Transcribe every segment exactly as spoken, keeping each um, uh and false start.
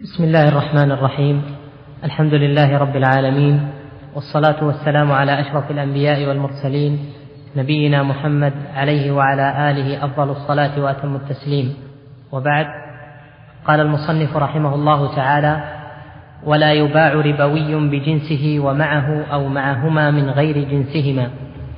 بسم الله الرحمن الرحيم. الحمد لله رب العالمين، والصلاة والسلام على أشرف الأنبياء والمرسلين نبينا محمد عليه وعلى آله أفضل الصلاة وأتم التسليم، وبعد. قال المصنف رحمه الله تعالى: ولا يباع ربوي بجنسه ومعه أو معهما من غير جنسهما.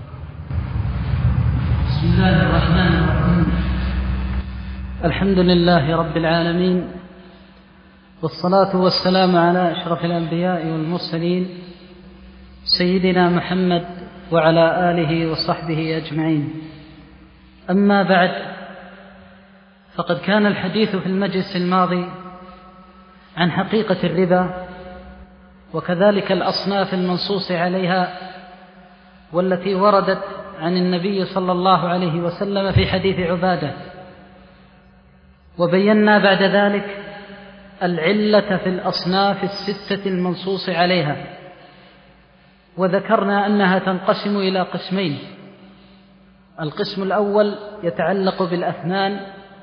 بسم الله الرحمن الرحيم. الحمد لله رب العالمين، والصلاة والسلام على أشرف الأنبياء والمرسلين سيدنا محمد وعلى آله وصحبه أجمعين. أما بعد، فقد كان الحديث في المجلس الماضي عن حقيقة الربا، وكذلك الأصناف المنصوص عليها والتي وردت عن النبي صلى الله عليه وسلم في حديث عبادة، وبينا بعد ذلك العلة في الأصناف الستة المنصوص عليها، وذكرنا أنها تنقسم إلى قسمين. القسم الأول يتعلق بالأثمان،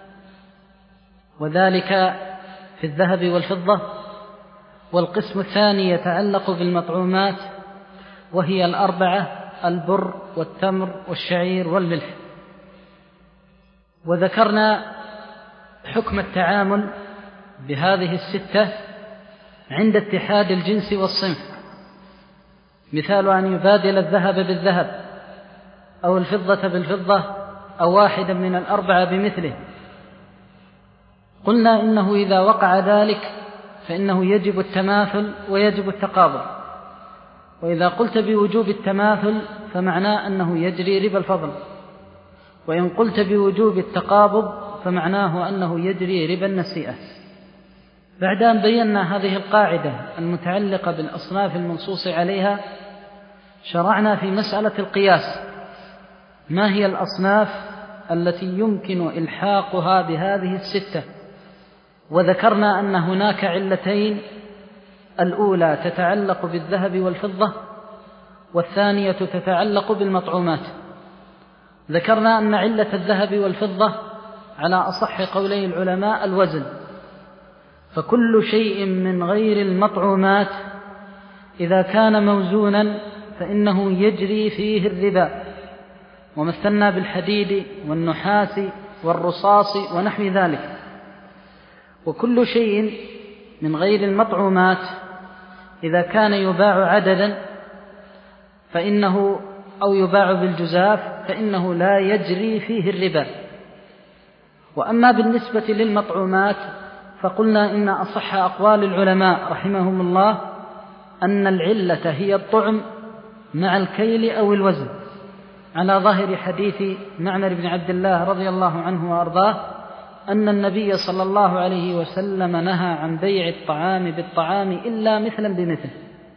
وذلك في الذهب والفضة، والقسم الثاني يتعلق بالمطعومات، وهي الأربعة: البر والتمر والشعير والملح. وذكرنا حكم التعامل بهذه الستة عند اتحاد الجنس والصنف، مثال أن يبادل الذهب بالذهب أو الفضة بالفضة أو واحدا من الأربعة بمثله. قلنا إنه إذا وقع ذلك فإنه يجب التماثل ويجب التقابض، وإذا قلت بوجوب التماثل فمعناه أنه يجري ربا الفضل، وإن قلت بوجوب التقابض فمعناه أنه يجري ربا النسيئة. بعد أن بينا هذه القاعدة المتعلقة بالأصناف المنصوص عليها، شرعنا في مسألة القياس: ما هي الأصناف التي يمكن إلحاقها بهذه الستة؟ وذكرنا أن هناك علتين: الأولى تتعلق بالذهب والفضة، والثانية تتعلق بالمطعومات. ذكرنا أن علة الذهب والفضة على أصح قولي العلماء الوزن، فكل شيء من غير المطعومات إذا كان موزونا فإنه يجري فيه الربا، ومثلنا بالحديد والنحاس والرصاص ونحو ذلك. وكل شيء من غير المطعومات إذا كان يباع عددا فإنه أو يباع بالجزاف فإنه لا يجري فيه الربا. وأما بالنسبة للمطعومات فقلنا إن أصح أقوال العلماء رحمهم الله أن العلة هي الطعم مع الكيل أو الوزن، على ظاهر حديث معمر بن عبد الله رضي الله عنه وأرضاه أن النبي صلى الله عليه وسلم نهى عن بيع الطعام بالطعام إلا مثلا بمثل.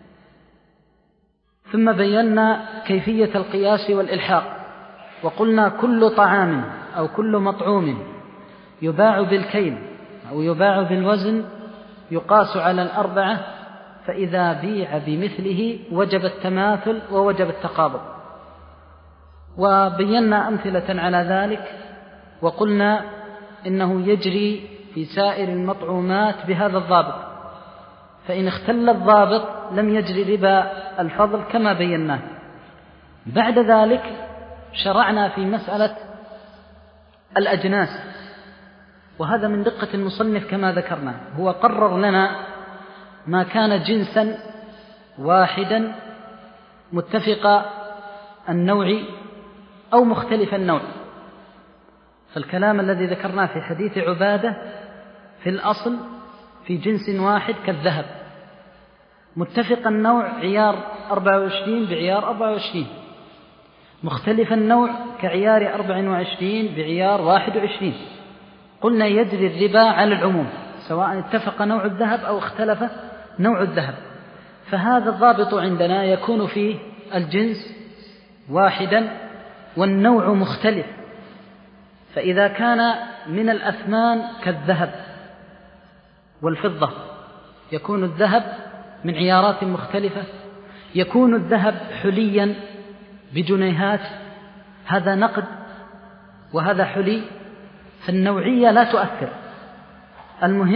ثم بينا كيفية القياس والإلحاق، وقلنا كل طعام أو كل مطعوم يباع بالكيل أو يباع بالوزن يقاس على الأربعة، فإذا بيع بمثله وجب التماثل ووجب التقابض. وبينا أمثلة على ذلك، وقلنا إنه يجري في سائر المطعومات بهذا الضابط، فإن اختل الضابط لم يجري ربا الفضل كما بيناه. بعد ذلك شرعنا في مسألة الأجناس، وهذا من دقة المصنف كما ذكرنا، هو قرر لنا ما كان جنسا واحدا متفق النوع أو مختلف النوع. فالكلام الذي ذكرناه في حديث عبادة في الأصل في جنس واحد كالذهب، متفق النوع عيار أربعة وعشرين بعيار أربعة وعشرين، مختلف النوع كعيار أربعة وعشرين بعيار واحد وعشرين. قلنا يجري الربا على العموم سواء اتفق نوع الذهب أو اختلف نوع الذهب. فهذا الضابط عندنا يكون فيه الجنس واحدا والنوع مختلف. فإذا كان من الأثمان كالذهب والفضة يكون الذهب من عيارات مختلفة، يكون الذهب حليا بجنيهات، هذا نقد وهذا حلي، فالنوعية لا تؤثر. المهم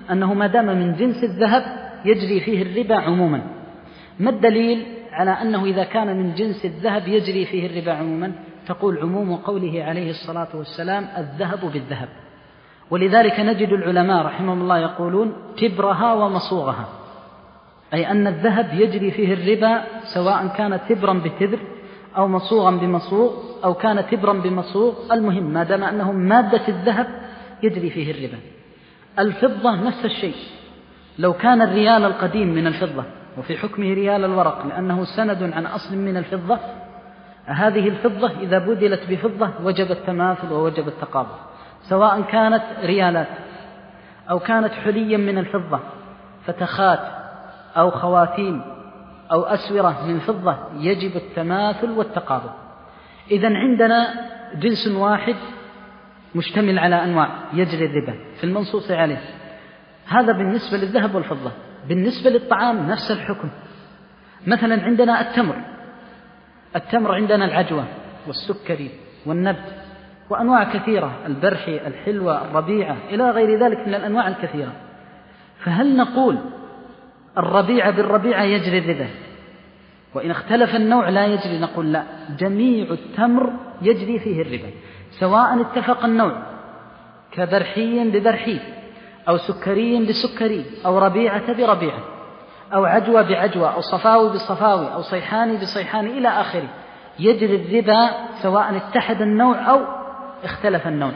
أنه ما دام من جنس الذهب يجري فيه الربا عموما. ما الدليل على أنه إذا كان من جنس الذهب يجري فيه الربا عموما؟ تقول عموم قوله عليه الصلاة والسلام الذهب بالذهب. ولذلك نجد العلماء رحمهم الله يقولون تبرها ومصوغها، أي أن الذهب يجري فيه الربا سواء كان تبرا بتبر أو مصوغا بمصوغ أو كان تبرا بمصوغ، المهم ما دام أنه مادة الذهب يجري فيه الربا. الفضة نفس الشيء، لو كان الريال القديم من الفضة وفي حكمه ريال الورق لأنه سند عن أصل من الفضة، هذه الفضة إذا بدلت بفضة وجب التماثل ووجب التقابل، سواء كانت ريالات أو كانت حليا من الفضة فتخات أو خواتيم أو أسورة من فضة، يجب التماثل والتقابل. إذن عندنا جنس واحد مشتمل على أنواع يجري الربا في المنصوص عليه، هذا بالنسبة للذهب والفضة. بالنسبة للطعام نفس الحكم. مثلا عندنا التمر، التمر عندنا العجوة والسكري والنبت وأنواع كثيرة، البرحي، الحلوة، الربيعة، إلى غير ذلك من الأنواع الكثيرة. فهل نقول الربيعة بالربيعة يجري الربا وإن اختلف النوع لا يجري؟ نقول لا، جميع التمر يجري فيه الربا سواء اتفق النوع كبرحي ببرحي أو سكري بسكري أو ربيعة بربيعة أو عجوة بعجوة أو صفاوي بصفاوي أو صيحاني بصيحاني إلى آخره، يجري الربا سواء اتحد النوع أو اختلف النوع.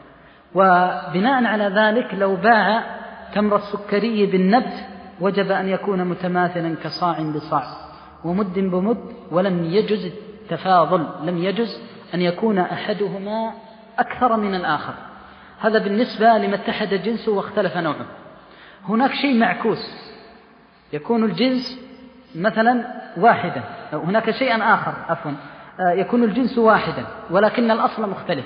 وبناء على ذلك لو باع تمر السكري بالنبت وجب أن يكون متماثلا كصاع بصاع ومد بمد، ولم يجز التفاضل، لم يجز أن يكون أحدهما أكثر من الآخر. هذا بالنسبة لما اتحد جنسه واختلف نوعه. هناك شيء معكوس، يكون الجنس مثلا واحدا، هناك شيء آخر عفوا يكون الجنس واحدا ولكن الأصل مختلف.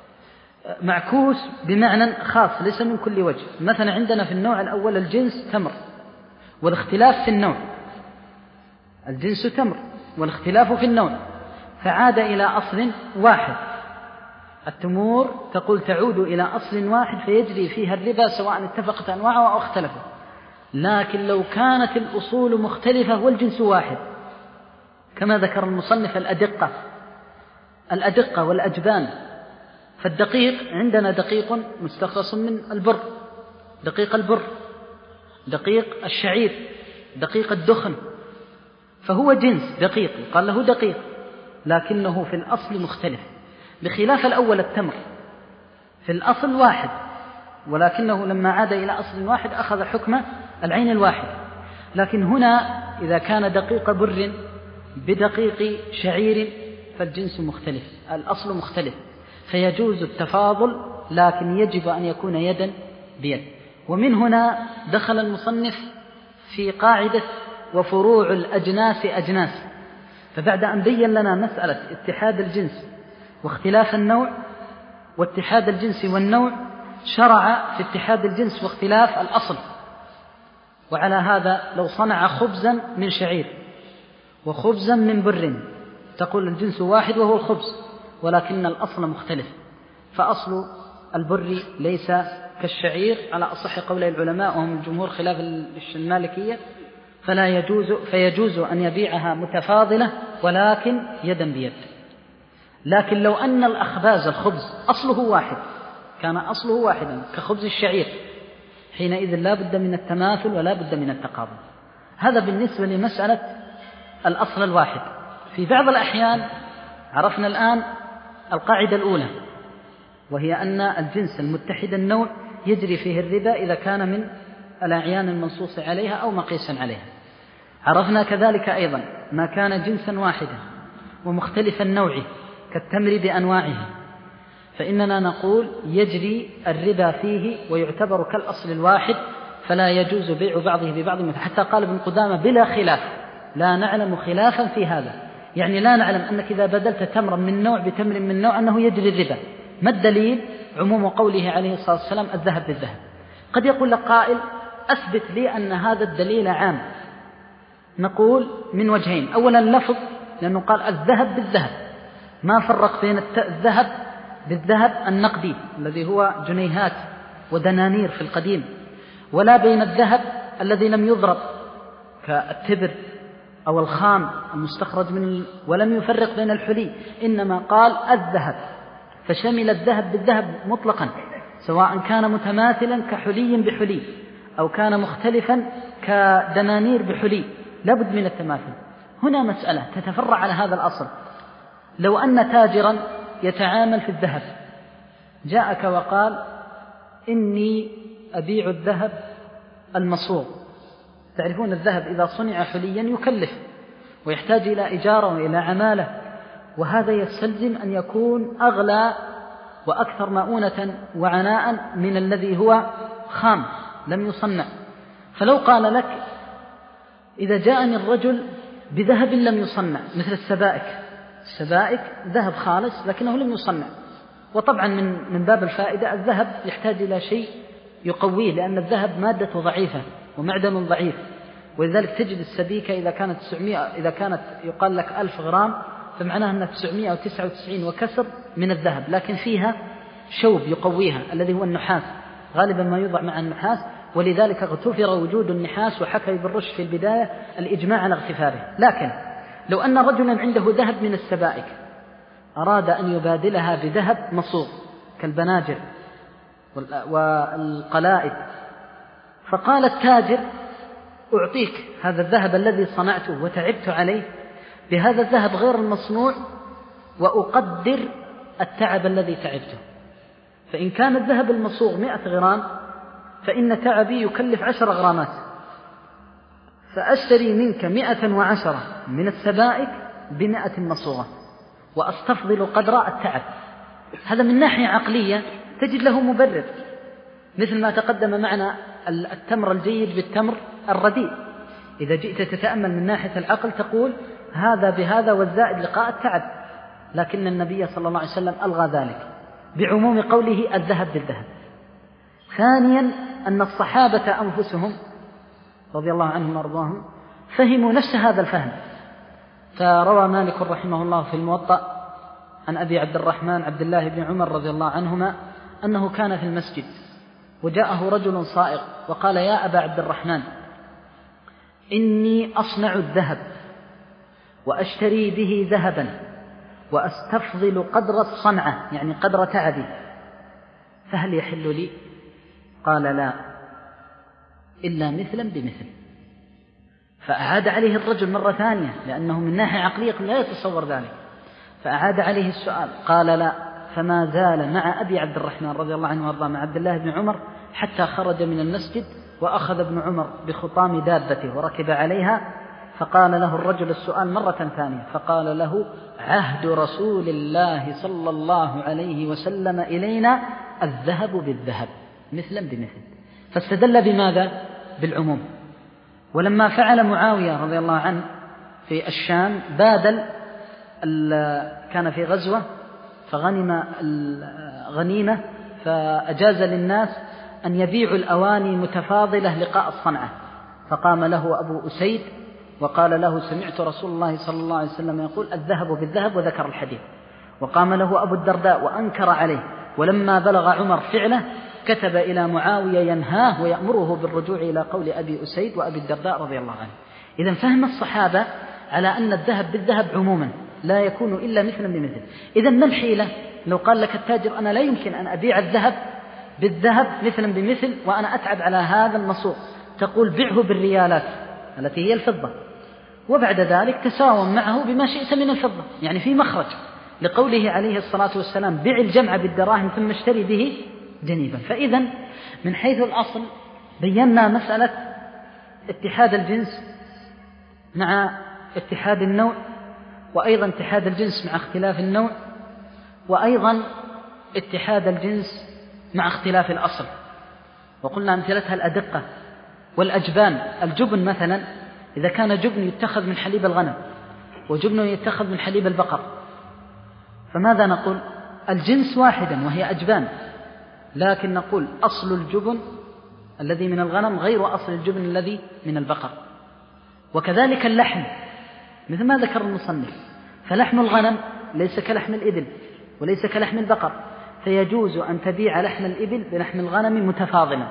معكوس بمعنى خاص ليس من كل وجه. مثلا عندنا في النوع الأول الجنس تمر والاختلاف في النوع، الجنس تمر والاختلاف في النوع، فعاد إلى أصل واحد. التمور تقول تعود إلى أصل واحد فيجري فيها الربا سواء اتفقت أنواعها أو اختلفت. لكن لو كانت الأصول مختلفة والجنس واحد كما ذكر المصنف الأدقة الأدقة والأجبان، فالدقيق عندنا دقيق مستخلص من البر، دقيق البر، دقيق الشعير، دقيق الدخن، فهو جنس دقيق قال له دقيق لكنه في الأصل مختلف، بخلاف الأول التمر في الأصل واحد ولكنه لما عاد إلى أصل واحد أخذ حكم العين الواحد. لكن هنا إذا كان دقيق بر بدقيق شعير فالجنس مختلف، الأصل مختلف، فيجوز التفاضل لكن يجب أن يكون يدا بيد. ومن هنا دخل المصنف في قاعدة وفروع الأجناس أجناس، فبعد أن بين لنا مسألة اتحاد الجنس واختلاف النوع واتحاد الجنس والنوع، شرع في اتحاد الجنس واختلاف الأصل. وعلى هذا لو صنع خبزا من شعير وخبزا من بر تقول الجنس واحد وهو الخبز ولكن الأصل مختلف، فأصل البر ليس كالشعير على أصح قول العلماء وهم الجمهور خلاف المالكية، فلا يجوز فيجوز أن يبيعها متفاضلة ولكن يدا بيد. لكن لو أن الأخباز الخبز أصله واحد كان أصله واحدا كخبز الشعير حينئذ لا بد من التماثل ولا بد من التقابل. هذا بالنسبة لمسألة الأصل الواحد. في بعض الأحيان عرفنا الآن القاعدة الأولى وهي أن الجنس المتحد النوع يجري فيه الربا إذا كان من الأعيان المنصوص عليها أو مقيسا عليها. عرفنا كذلك أيضا ما كان جنسا واحدا ومختلف النوع كالتمر بأنواعه فإننا نقول يجري الربا فيه ويعتبر كالأصل الواحد فلا يجوز بيع بعضه ببعض، حتى قال ابن قدامة بلا خلاف، لا نعلم خلافا في هذا، يعني لا نعلم أنك إذا بدلت تمرا من نوع بتمر من نوع أنه يجري الربا. ما الدليل؟ عموم قوله عليه الصلاة والسلام الذهب بالذهب. قد يقول لك قائل أثبت لي أن هذا الدليل عام. نقول من وجهين، أولا اللفظ لأنه قال الذهب بالذهب، ما فرق بين الذهب بالذهب النقدي الذي هو جنيهات ودنانير في القديم ولا بين الذهب الذي لم يضرب كالتبر أو الخام المستخرج من ال... ولم يفرق بين الحلي، إنما قال الذهب، فشمل الذهب بالذهب مطلقا، سواء كان متماثلا كحلي بحلي أو كان مختلفا كدنانير بحلي، لابد من التماثل. هنا مسألة تتفرع على هذا الأصل. لو أن تاجرا يتعامل في الذهب جاءك وقال إني أبيع الذهب المصوغ، تعرفون الذهب إذا صنع حليا يكلف ويحتاج إلى إجارة وإلى عمالة، وهذا يستلزم أن يكون أغلى وأكثر مؤونة وعناء من الذي هو خام لم يصنع. فلو قال لك إذا جاءني الرجل بذهب لم يصنع مثل السبائك، السبائك ذهب خالص لكنه لم يصنع، وطبعا من من باب الفائدة الذهب يحتاج إلى شيء يقويه، لأن الذهب مادة ضعيفة ومعدن ضعيف، ولذلك تجد السبيكة إذا كانت تسعمائة إذا كانت يقال لك ألف غرام فمعناها أنها تسعمائة وتسعة وتسعين وكسر من الذهب، لكن فيها شوب يقويها الذي هو النحاس، غالبا ما يوضع مع النحاس، ولذلك اغتفر وجود النحاس، وحكى ابن رشد في البداية الإجماع على اغتفاره. لكن لو أن رجلا عنده ذهب من السبائك أراد أن يبادلها بذهب مصوغ كالبناجر والقلائد، فقال التاجر أعطيك هذا الذهب الذي صنعته وتعبت عليه بهذا الذهب غير المصنوع، وأقدر التعب الذي تعبته، فإن كان الذهب المصوغ مئة غرام فإن تعبي يكلف عشر غرامات، فأشتري منك مئة وعشرة من السبائك بمئة مصوغة وأستفضل قدر التعب. هذا من ناحية عقلية تجد له مبرر، مثل ما تقدم معنا التمر الجيد بالتمر الرديء، إذا جئت تتأمل من ناحية العقل تقول هذا بهذا والزائد لقاء التعب، لكن النبي صلى الله عليه وسلم ألغى ذلك بعموم قوله الذهب بالذهب. ثانيا أن الصحابة أنفسهم رضي الله عنهم وارضاهم فهموا نفس هذا الفهم، فروى مالك رحمه الله في الموطأ عن أبي عبد الرحمن عبد الله بن عمر رضي الله عنهما أنه كان في المسجد وجاءه رجل صائغ وقال يا أبا عبد الرحمن إني أصنع الذهب وأشتري به ذهبا وأستفضل قدر الصنعة يعني قدر تعبي، فهل يحل لي؟ قال لا، إلا مثلا بمثل. فأعاد عليه الرجل مرة ثانية لأنه من ناحية عقلية لا يتصور ذلك، فأعاد عليه السؤال قال لا، فما زال مع أبي عبد الرحمن رضي الله عنه وارضاه مع عبد الله بن عمر حتى خرج من المسجد، وأخذ ابن عمر بخطام دابته وركب عليها، فقال له الرجل السؤال مرة ثانية، فقال له عهد رسول الله صلى الله عليه وسلم إلينا الذهب بالذهب مثلا بمثل. فاستدل بماذا؟ بالعموم. ولما فعل معاوية رضي الله عنه في الشام بادل، كان في غزوة فغنم الغنيمة فأجاز للناس أن يبيعوا الأواني متفاضلة لقاء الصنعة، فقام له أبو أسيد وقال له سمعت رسول الله صلى الله عليه وسلم يقول الذهب بالذهب وذكر الحديث، وقام له أبو الدرداء وأنكر عليه، ولما بلغ عمر فعله كتب إلى معاوية ينهاه ويأمره بالرجوع إلى قول أبي أسيد وأبي الدرداء رضي الله عنه. إذن فهم الصحابة على أن الذهب بالذهب عموما لا يكون إلا مثلا بمثل. إذن ما الحيلة لو قال لك التاجر أنا لا يمكن أن أبيع الذهب بالذهب مثلا بمثل وأنا أتعب على هذا المصوغ؟ تقول بعه بالريالات التي هي الفضة، وبعد ذلك تساوم معه بما شئت من الفضة، يعني في مخرج لقوله عليه الصلاة والسلام بع الجمع بالدراهم ثم اشتري به جنيبا. فإذا من حيث الأصل بينا مسألة اتحاد الجنس مع اتحاد النوع، وأيضا اتحاد الجنس مع اختلاف النوع، وأيضا اتحاد الجنس مع اختلاف الأصل، وقلنا أمثلتها الأدقة والأجبان. الجبن مثلا إذا كان جبن يتخذ من حليب الغنم وجبن يتخذ من حليب البقر، فماذا نقول؟ الجنس واحدا وهي أجبان، لكن نقول أصل الجبن الذي من الغنم غير أصل الجبن الذي من البقر. وكذلك اللحم مثل ما ذكر المصنف، فلحم الغنم ليس كلحم الإبل وليس كلحم البقر، فيجوز أن تبيع لحم الإبل بلحم الغنم متفاضلا،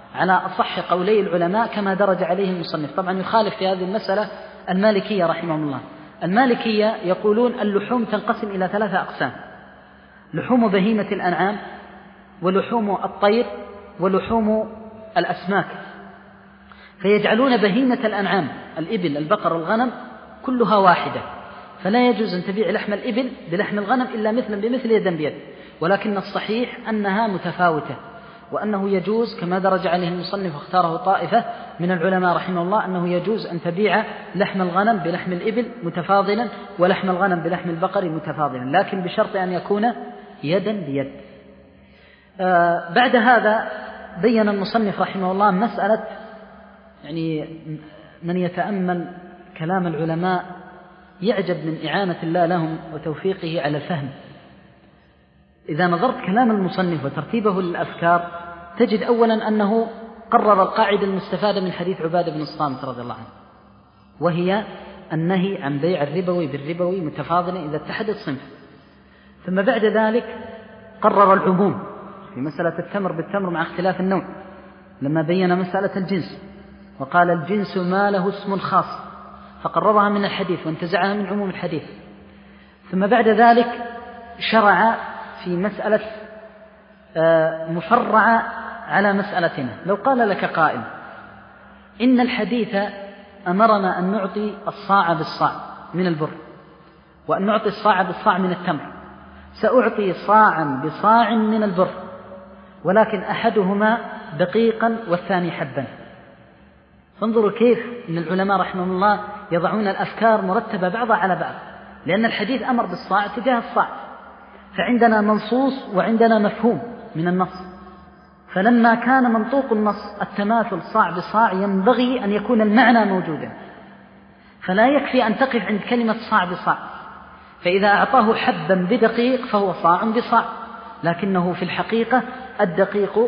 على أصح قولي العلماء كما درج عليه المصنف. طبعا يخالف في هذه المسألة المالكية رحمهم الله. المالكية يقولون اللحوم تنقسم إلى ثلاثة أقسام: لحوم بهيمة الأنعام، ولحوم الطير، ولحوم الأسماك. فيجعلون بهيمة الأنعام الإبل البقر الغنم كلها واحدة، فلا يجوز أن تبيع لحم الإبل بلحم الغنم إلا مثلا بمثل يدا بيد، ولكن الصحيح أنها متفاوتة، وأنه يجوز كما درج عليه المصنف واختاره طائفة من العلماء رحمه الله أنه يجوز أن تبيع لحم الغنم بلحم الإبل متفاضلا ولحم الغنم بلحم البقر متفاضلا، لكن بشرط أن يكون يدا بيد. آه بعد هذا بين المصنف رحمه الله مسألة، يعني من يتأمل كلام العلماء يعجب من إعانة الله لهم وتوفيقه على الفهم. إذا نظرت كلام المصنف وترتيبه للأفكار تجد أولا أنه قرر القاعدة المستفادة من حديث عبادة بن الصامت رضي الله عنه، وهي النهي عن بيع الربوي بالربوي متفاضلا إذا اتحد الصنف. ثم بعد ذلك قرر العموم في مسألة التمر بالتمر مع اختلاف النوع لما بين مسألة الجنس، وقال الجنس ما له اسم خاص، فقررها من الحديث وانتزعها من عموم الحديث. ثم بعد ذلك شرع في مسألة مفرعة على مسألتنا. لو قال لك قائل إن الحديث أمرنا أن نعطي الصاع بالصاع من البر وأن نعطي الصاع بالصاع من التمر، سأعطي صاعا بصاع من البر، ولكن أحدهما دقيقا والثاني حبا. فانظروا كيف إن العلماء رحمهم الله يضعون الأفكار مرتبة بعضها على بعض، لأن الحديث أمر بالصاع تجاه الصاع، فعندنا منصوص وعندنا مفهوم من النص. فلما كان منطوق النص التماثل صاع بصاع ينبغي أن يكون المعنى موجودا، فلا يكفي أن تقف عند كلمة صاع بصاع. فإذا أعطاه حبا بدقيق فهو صاع بصاع، لكنه في الحقيقة الدقيق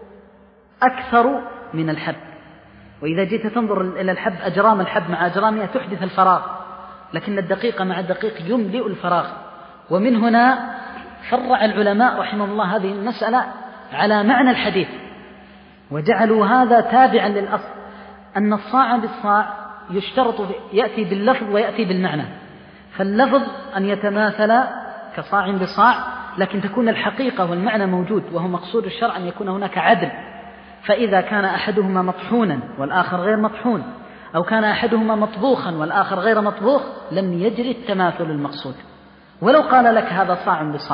أكثر من الحب. وإذا جيت تنظر إلى الحب أجرام الحب مع أجرامها تحدث الفراغ، لكن الدقيق مع الدقيق يملئ الفراغ. ومن هنا فرع العلماء رحمه الله هذه المسألة على معنى الحديث، وجعلوا هذا تابعا للأصل أن الصاع بالصاع يشترط يأتي باللفظ ويأتي بالمعنى. فاللفظ أن يتماثل كصاع بصاع، لكن تكون الحقيقة والمعنى موجود، وهو مقصود الشرع أن يكون هناك عدل. فإذا كان أحدهما مطحونا والآخر غير مطحون، أو كان أحدهما مطبوخا والآخر غير مطبوخ، لم يجري التماثل المقصود. ولو قال لك هذا صاع بصاع.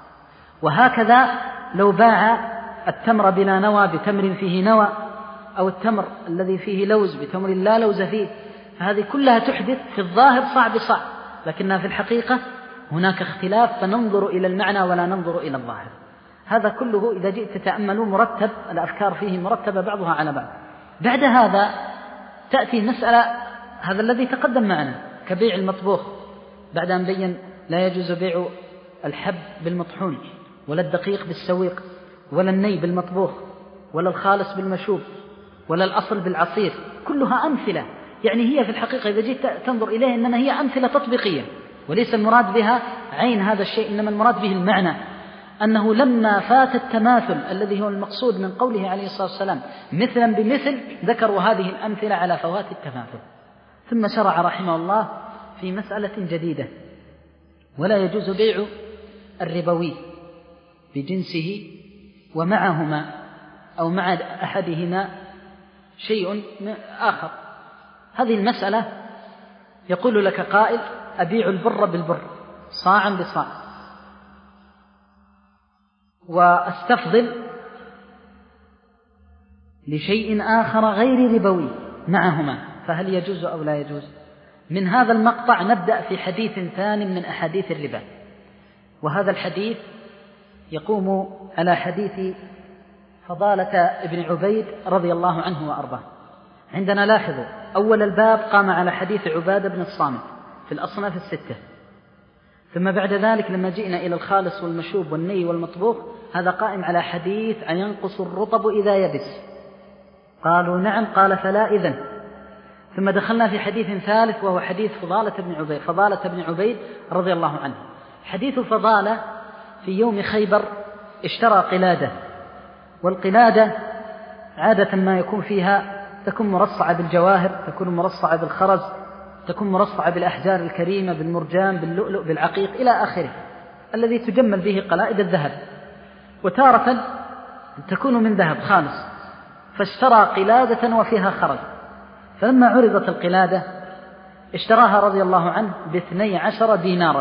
وهكذا لو باع التمر بلا نوى بتمر فيه نوى، أو التمر الذي فيه لوز بتمر لا لوز فيه، فهذه كلها تحدث في الظاهر صاع بصاع، لكنها في الحقيقة هناك اختلاف، فننظر إلى المعنى ولا ننظر إلى الظاهر. هذا كله إذا جئت تتأملوا مرتب، الأفكار فيه مرتبة بعضها على بعض. بعد هذا تأتي مسألة هذا الذي تقدم معنا كبيع المطبوخ، بعد أن بين لا يجوز بيع الحب بالمطحون ولا الدقيق بالسويق ولا الني بالمطبوخ ولا الخالص بالمشوب ولا الأصل بالعصير، كلها أمثلة. يعني هي في الحقيقة إذا جئت تنظر إليها إنما هي أمثلة تطبيقية، وليس المراد بها عين هذا الشيء، إنما المراد به المعنى، أنه لما فات التماثل الذي هو المقصود من قوله عليه الصلاة والسلام مثلا بمثل، ذكروا هذه الأمثلة على فوات التماثل. ثم شرع رحمه الله في مسألة جديدة: ولا يجوز بيع الربوي بجنسه ومعهما أو مع أحدهما شيء آخر. هذه المسألة يقول لك قائل أبيع البر بالبر صاعا بصاع، وأستفضل لشيء آخر غير ربوي معهما، فهل يجوز أو لا يجوز؟ من هذا المقطع نبدأ في حديث ثاني من أحاديث الربا، وهذا الحديث يقوم على حديث فضالة ابن عبيد رضي الله عنه وأرضاه. عندنا لاحظوا أول الباب قام على حديث عبادة بن الصامت في الأصناف الستة، ثم بعد ذلك لما جئنا إلى الخالص والمشوب والني والمطبوخ هذا قائم على حديث أن ينقص الرطب إذا يبس. قالوا نعم، قال فلا إذن. ثم دخلنا في حديث ثالث وهو حديث فضالة بن عبيد فضالة بن عبيد رضي الله عنه. حديث فضالة في يوم خيبر اشترى قلادة، والقلادة عادة ما يكون فيها تكون مرصعة بالجواهر، تكون مرصعة بالخرز، تكون مرصعة بالأحجار الكريمة، بالمرجان، باللؤلؤ، بالعقيق إلى آخره، الذي تجمل به قلائد الذهب. وتارة تكون من ذهب خالص، فاشترى قلادة وفيها خرز، فلما عرضت القلادة اشتراها رضي الله عنه باثني عشر دينارا.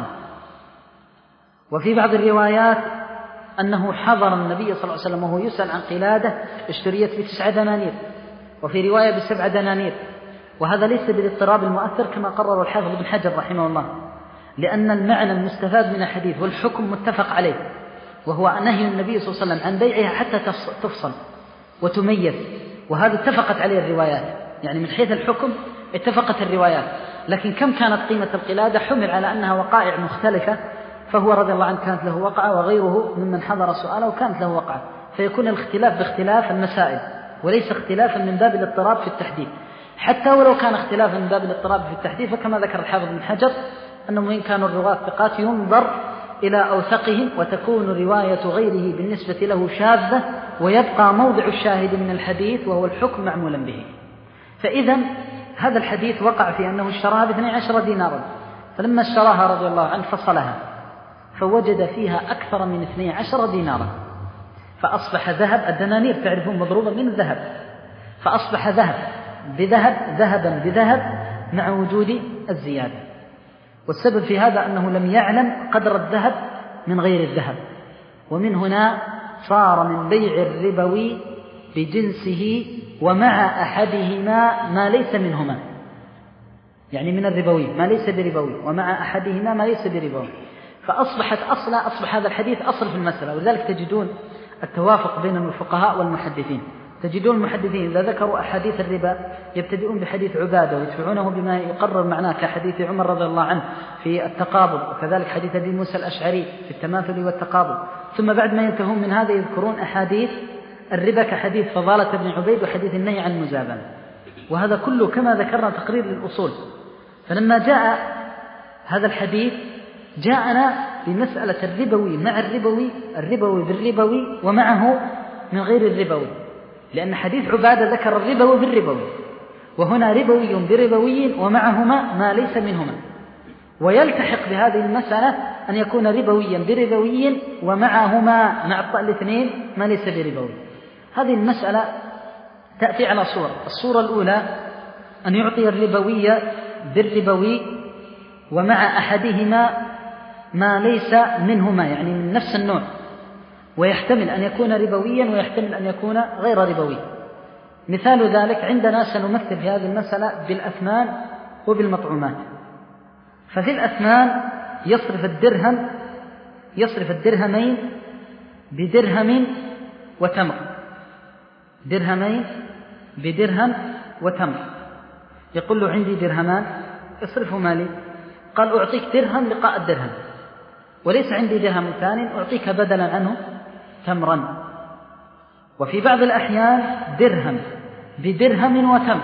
وفي بعض الروايات أنه حضر النبي صلى الله عليه وسلم وهو يسأل عن قلادة اشتريت بتسعة دنانير، وفي رواية بسبع دنانير، وهذا ليس بالاضطراب المؤثر كما قرر الحافظ ابن حجر رحمه الله، لأن المعنى المستفاد من الحديث والحكم متفق عليه، وهو نهي النبي صلى الله عليه وسلم عن بيعها حتى تفصل وتميز، وهذا اتفقت عليه الروايات، يعني من حيث الحكم اتفقت الروايات. لكن كم كانت قيمة القلادة حمل على أنها وقائع مختلفة، فهو رضي الله عنه كانت له وقعة، وغيره ممن حضر سؤاله كانت له وقعة، فيكون الاختلاف باختلاف المسائل وليس اختلافا من باب الاضطراب في التحديد. حتى ولو كان اختلافا من باب الاضطراب في التحديد، فكما ذكر الحافظ بن حجر أنهم إن كانوا الرواة ثقات ينظر إلى أوثقهم، وتكون رواية غيره بالنسبة له شاذة، ويبقى موضع الشاهد من الحديث وهو الحكم معمولا به. فإذا هذا الحديث وقع في أنه اشتراها باثني عشر دينارا، فلما اشتراها رضي الله عنه فصلها فوجد فيها أكثر من اثني عشر دينارا، فأصبح ذهب، الدنانير تعرفون مضروبة من الذهب، فأصبح ذهب بذهب، ذهبا بذهب، مع وجود الزيادة. والسبب في هذا أنه لم يعلم قدر الذهب من غير الذهب، ومن هنا صار من بيع الربوي بجنسه ومع أحدهما ما ليس منهما، يعني من الربوي ما ليس بربوي ومع أحدهما ما ليس بربوي، فأصبحت أصلا أصبح هذا الحديث أصل في المسألة. ولذلك تجدون التوافق بين الفقهاء والمحدثين، تجدون المحدثين إذا ذكروا أحاديث الربا يبتدئون بحديث عبادة ويدفعونه بما يقرر معناه، كحديث عمر رضي الله عنه في التقابض، وكذلك حديث أبي موسى الأشعري في التماثل والتقابض، ثم بعد ما ينتهون من هذا يذكرون أحاديث الربا كحديث فضالة بن عبيد وحديث النهي عن المزابنة، وهذا كله كما ذكرنا تقرير للأصول. فلما جاء هذا الحديث جاءنا بمسألة الربوي مع الربوي، الربوي بالربوي ومعه من غير الربوي، لأن حديث عبادة ذكر الربوي بالربوي، وهنا ربوي بربوي ومعهما ما ليس منهما، ويلتحق بهذه المسألة أن يكون ربويا بربوي ومعهما مع الاثنين ما ليس بربوي. هذه المسألة تأتي على صور. الصورة الأولى أن يعطي الربوي بالربوي ومع أحدهما ما ليس منهما، يعني من نفس النوع، ويحتمل أن يكون ربويا ويحتمل أن يكون غير ربوي. مثال ذلك عندنا سنمثل في هذه المسألة بالأثمان وبالمطعومات. ففي الأثمان يصرف الدرهم يصرف الدرهمين بدرهم وتمر، درهمين بدرهم وتمر. يقول له عندي درهمان اصرفه مالي، قال أعطيك درهم لقاء الدرهم، وليس عندي درهم ثاني أعطيك بدلا عنه تمرا. وفي بعض الأحيان درهم بدرهم وتمر،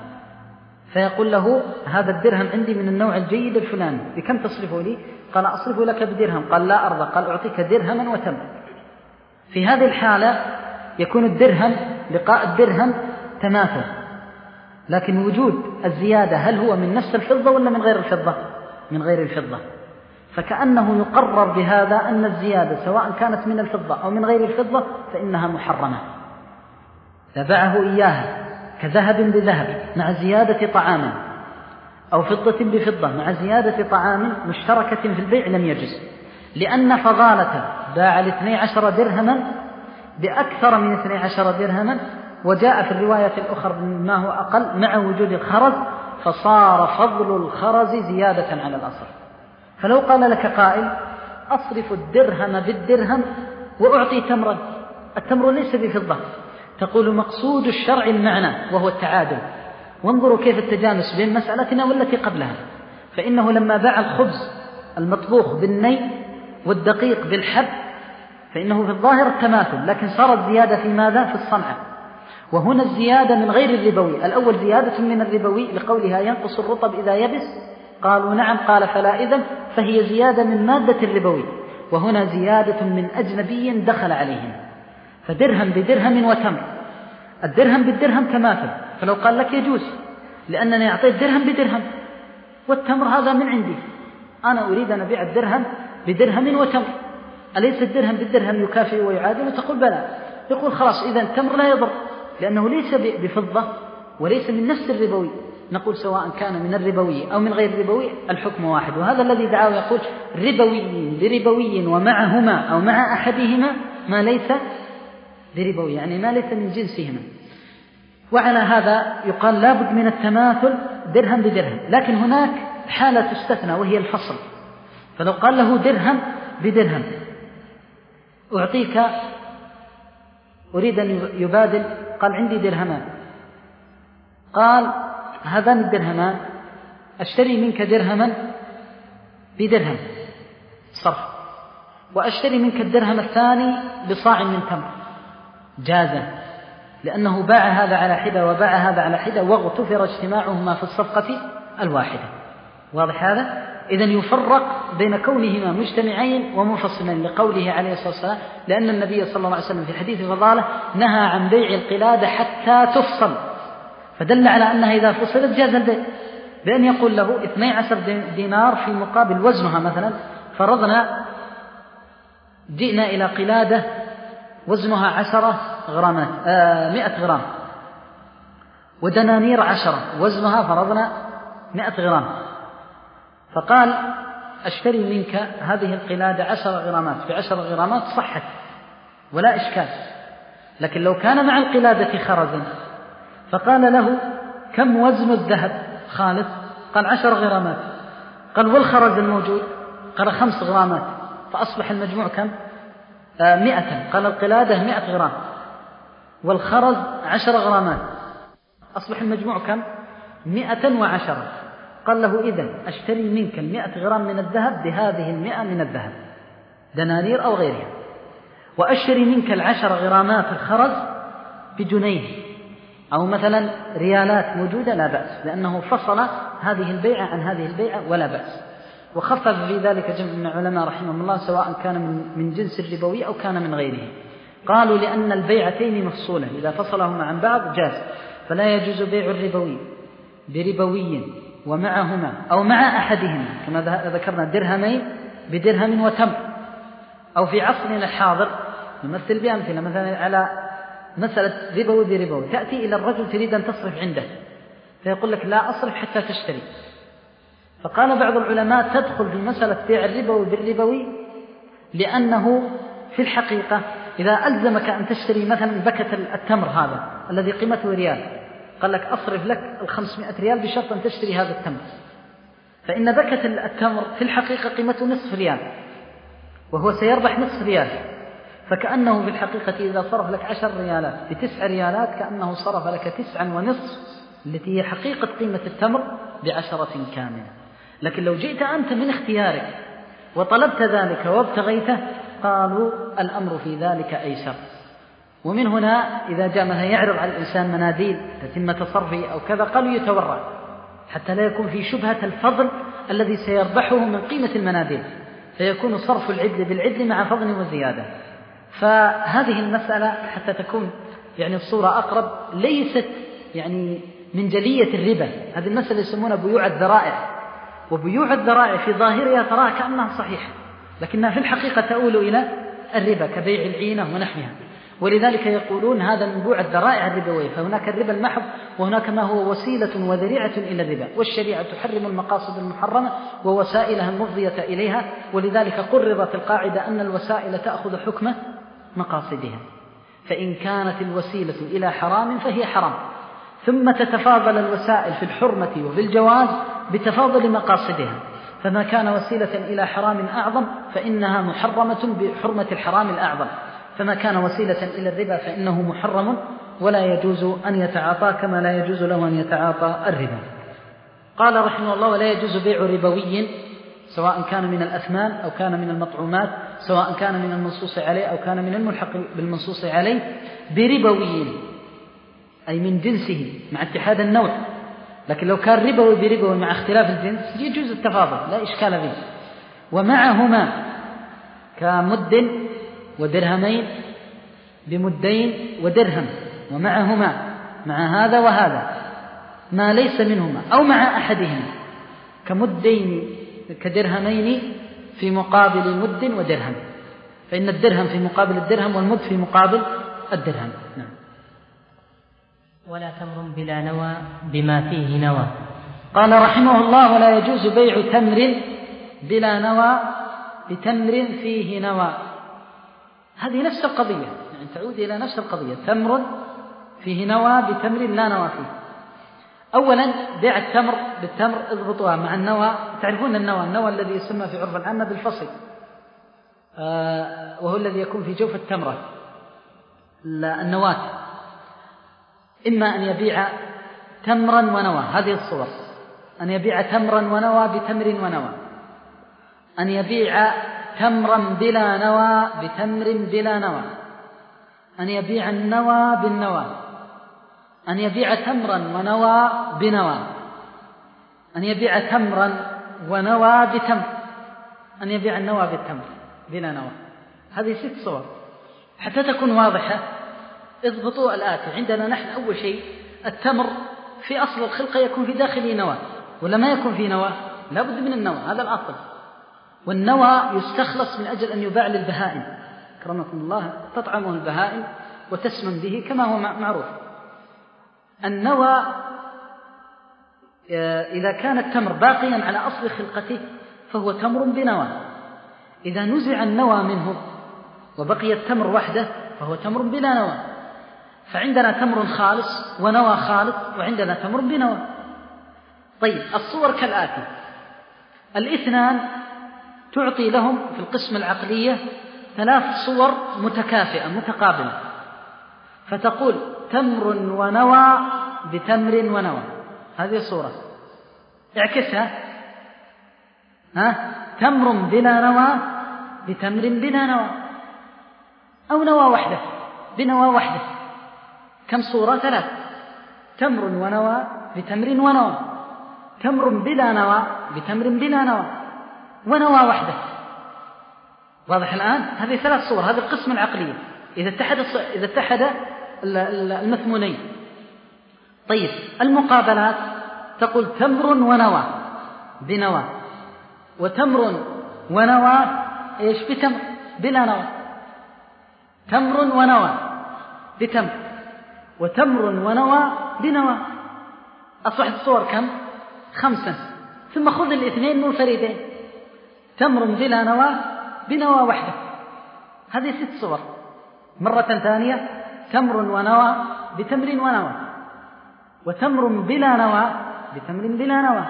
فيقول له هذا الدرهم عندي من النوع الجيد الفلاني، بكم تصرفه لي؟ قال أصرفه لك بدرهم، قال لا أرضى، قال أعطيك درهما وتمر. في هذه الحالة يكون الدرهم لقاء الدرهم تماثل، لكن وجود الزيادة هل هو من نفس الفضة ولا من غير الفضة؟ من غير الفضة. فكأنه يقرر بهذا أن الزيادة سواء كانت من الفضة أو من غير الفضة فإنها محرمة. تبعه إياها كذهب بذهب مع زيادة طعام، أو فضة بفضة مع زيادة طعام مشتركة في البيع لم يجز، لأن فضالة باع الاثني عشر درهما بأكثر من اثني عشر درهما، وجاء في الرواية الأخرى ما هو أقل مع وجود الخرز، فصار فضل الخرز زيادة على الأصل. فلو قال لك قائل أصرف الدرهم بالدرهم وأعطي تمرا، التمر ليس بفضة، تقول مقصود الشرع المعنى وهو التعادل. وانظروا كيف التجانس بين مسألتنا والتي قبلها، فإنه لما باع الخبز المطبوخ بالني والدقيق بالحب فإنه في الظاهر التماثل، لكن صارت زيادة في ماذا؟ في الصنعة. وهنا الزيادة من غير الربوي، الأول زيادة من الربوي لقولها ينقص الرطب إذا يبس، قالوا نعم، قال فلا إذن، فهي زيادة من مادة الربوي، وهنا زيادة من أجنبي دخل عليهم. فدرهم بدرهم وتمر، الدرهم بالدرهم تماثل، فلو قال لك يجوز، لأنني أعطيت درهم بدرهم، والتمر هذا من عندي، أنا أريد أن أبيع الدرهم بدرهم وتمر، أليس الدرهم بالدرهم يكافئ ويعادل؟ وتقول بلى. يقول خلاص إذا التمر لا يضر، لأنه ليس بفضة وليس من نفس الربوي. نقول سواء كان من الربوي أو من غير الربوي الحكم واحد. وهذا الذي دعاه يقول ربوي بربوي ومعهما أو مع أحدهما ما ليس بربوي، يعني ما ليس من جنسهما. وعلى هذا يقال لابد من التماثل درهم بدرهم. لكن هناك حالة تستثنى وهي الفصل، فلو قال له درهم بدرهم أعطيك، أريد أن يبادل، قال عندي درهمان، قال هذان الدرهمان أشتري منك درهما بدرهم صرف، وأشتري منك الدرهم الثاني بصاع من تمر، جازا، لأنه باع هذا على حدة وباع هذا على حدة واغتفر اجتماعهما في الصفقة الواحدة. واضح هذا؟ إذن يفرق بين كونهما مجتمعين ومنفصلين، لقوله عليه الصلاة والسلام، لأن النبي صلى الله عليه وسلم في حديث فضالة نهى عن بيع القلادة حتى تفصل، فدل على أنها إذا فصلت جاز البيع، بأن يقول له اثني عشر دينار في مقابل وزنها، مثلا فرضنا جئنا إلى قلادة وزنها عشرة غرامات آه مئة غرام، ودنانير عشرة وزنها فرضنا مئة غرام، فقال أشتري منك هذه القلادة عشر غرامات بعشر غرامات، صحت ولا إشكال. لكن لو كان مع القلادة خرز فقال له كم وزن الذهب خالص؟ قال عشر غرامات. قال والخرز الموجود؟ قال خمس غرامات، فأصبح المجموع كم؟ آه مئة. قال القلادة مئة غرام والخرز عشر غرامات، أصبح المجموع كم؟ مئة وعشرة. قال له إذن أشتري منك المئة غرام من الذهب بهذه المئة من الذهب، دنانير أو غيرها، وأشتري منك العشر غرامات الخرز بجنيه أو مثلا ريالات موجودة، لا بأس، لأنه فصل هذه البيعة عن هذه البيعة ولا بأس. وخفف في ذلك جمع من العلماء رحمهم الله، سواء كان من جنس الربوي أو كان من غيره. قالوا لأن البيعتين مفصولة، إذا فصلهما عن بعض جاز، فلا يجوز بيع الربوي بربوي ومعهما أو مع أحدهما، كما ذكرنا درهمين بدرهم وتمر. أو في عصرنا الحاضر نمثل بأمثلة، مثلا على مسألة ربوي بربوي، تأتي إلى الرجل تريد أن تصرف عنده، فيقول لك لا أصرف حتى تشتري. فقال بعض العلماء تدخل في مسألة بيع الربوي بالربوي، لأنه في الحقيقة إذا ألزمك أن تشتري مثلا بكة التمر هذا الذي قيمته ريال، قال لك أصرف لك الخمسمائة ريال بشرط أن تشتري هذا التمر، فإن بكة التمر في الحقيقة قيمته نصف ريال وهو سيربح نصف ريال، فكأنه في الحقيقة إذا صرف لك عشر ريالات بتسع ريالات كأنه صرف لك تسعا ونصف التي هي حقيقة قيمة التمر بعشرة كاملة. لكن لو جئت أنت من اختيارك وطلبت ذلك وابتغيته، قالوا الأمر في ذلك أيسر. ومن هنا إذا جاء مثلا يعرض على الإنسان مناديل تتم تصرفه أو كذا، قالوا يتورع حتى لا يكون في شبهة الفضل الذي سيربحه من قيمة المناديل، فيكون صرف العدل بالعدل مع فضل وزيادة. فهذه المسألة حتى تكون يعني الصورة أقرب ليست يعني من جلية الربا، هذه المسألة يسمونها بيوع الذرائع، وبيوع الذرائع في ظاهرها تراها كأنها صحيحة، لكنها في الحقيقة تؤول إلى الربا كبيع العينة ونحوها. ولذلك يقولون هذا من بيوع الذرائع الربوية، فهناك الربا المحض وهناك ما هو وسيلة وذريعة إلى الربا، والشريعة تحرم المقاصد المحرمة ووسائلها المفضية إليها، ولذلك قررت القاعدة أن الوسائل تأخذ حكم مقاصدها، فإن كانت الوسيلة إلى حرام فهي حرام، ثم تتفاضل الوسائل في الحرمة وفي الجواز بتفاضل مقاصدها، فما كان وسيلة إلى حرام أعظم فإنها محرمة بحرمة الحرام الأعظم، فما كان وسيلة إلى الربا فإنه محرم ولا يجوز أن يتعاطى كما لا يجوز له أن يتعاطى الربا. قال رحمه الله ولا يجوز بيع ربوي سواء كان من الأثمان أو كان من المطعومات، سواء كان من المنصوص عليه أو كان من الملحق بالمنصوص عليه، بربوي أي من جنسه مع اتحاد النوع. لكن لو كان ربوي بربوي مع اختلاف الجنس يجوز التفاضل لا إشكال فيه. ومعهما كمد ودرهمين بمدين ودرهم ومعهما مع هذا وهذا ما ليس منهما أو مع أحدهما كمدين كدرهمين في مقابل مد ودرهم، فإن الدرهم في مقابل الدرهم والمد في مقابل الدرهم. نعم. ولا تمر بلا نوى بما فيه نوى. قال رحمه الله: ولا يجوز بيع تمر بلا نوى بتمر فيه نوى. هذه نفس القضية، يعني تعود إلى نفس القضية، تمر فيه نوى بتمر لا نوى فيه. أولا بيع التمر بالتمر اضبطوها مع النوى. تعرفون النوى، النوى الذي يسمى في عرف العامة بالفصل، آه وهو الذي يكون في جوف التمرة النواة. إما أن يبيع تمرا ونوى، هذه الصور، أن يبيع تمرا ونوى بتمر ونوى، أن يبيع تمرا بلا نوى بتمر بلا نوى، أن يبيع النوى بالنوى، أن يبيع تمرا ونوى بنوى، أن يبيع تمرا ونوى بتمر، أن يبيع النوى بالتمر بلا نوى. هذه ست صور. حتى تكون واضحة اضبطوا الآتي. عندنا نحن أول شيء التمر في أصل الخلقة يكون في داخله نوى، ولا ما يكون في نوى؟ لا بد من النوى، هذا الأصل. والنوى يستخلص من أجل أن يباع للبهائم، كرمكم الله، تطعمه البهائم وتسمن به كما هو معروف. النوى إذا كان التمر باقيا على أصل خلقته فهو تمر بنوى، إذا نزع النوى منه وبقي التمر وحده فهو تمر بلا نوى. فعندنا تمر خالص ونوى خالص، وعندنا تمر بنوى. طيب الصور كالآتي: الاثنان تعطي لهم في القسم العقلية ثلاث صور متكافئة متقابلة، فتقول تمر ونوى بتمر ونوى، هذه صورة. اعكسها، ها؟ تمر بلا نوى بتمر بلا نوى، أو نوى وحده بنوى وحده. كم صورة؟ ثلاث: تمر ونوى بتمر ونوى، تمر بلا نوى بتمر بلا نوى، ونوى وحده. واضح الآن؟ هذه ثلاث صور، هذا القسم العقلية إذا اتحد إذا اتحد المثمونين. طيب المقابلات تقول تمر ونوى بنوى، وتمر ونوى إيش بتمر بلا نوى، تمر ونوى بتمر، وتمر ونوى بنوى. أصبحت الصور كم؟ خمسة. ثم خذ الاثنين منفردين، تمر بلا نوى بنوى وحده، هذه ست صور. مرة ثانية: تمر ونوى بتمر ونوى، وتمر بلا نوى بتمر بلا نوى،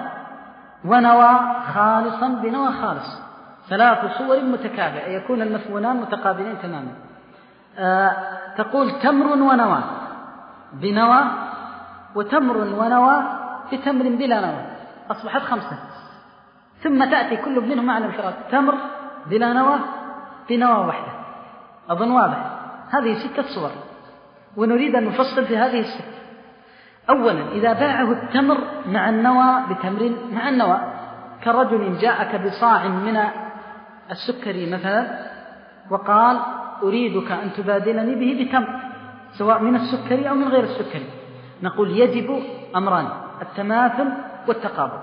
ونوى خالصا بنوى خالص. ثلاث صور متكافئة، يكون المثمونان متقابلين تماما. آه تقول تمر ونوى بنوى، وتمر ونوى بتمر بلا نوى، أصبحت خمسة. ثم تأتي كل منهم على انفراد، تمر بلا نوى بنوى وحده. أظن واضح؟ هذه ستة صور، ونريد أن نفصل في هذه الست. أولا إذا باعه التمر مع النوى بتمر مع النوى، كرجل جاءك بصاع من السكري مثلا وقال أريدك أن تبادلني به بتمر، سواء من السكري أو من غير السكري، نقول يجب أمران: التماثل والتقابل.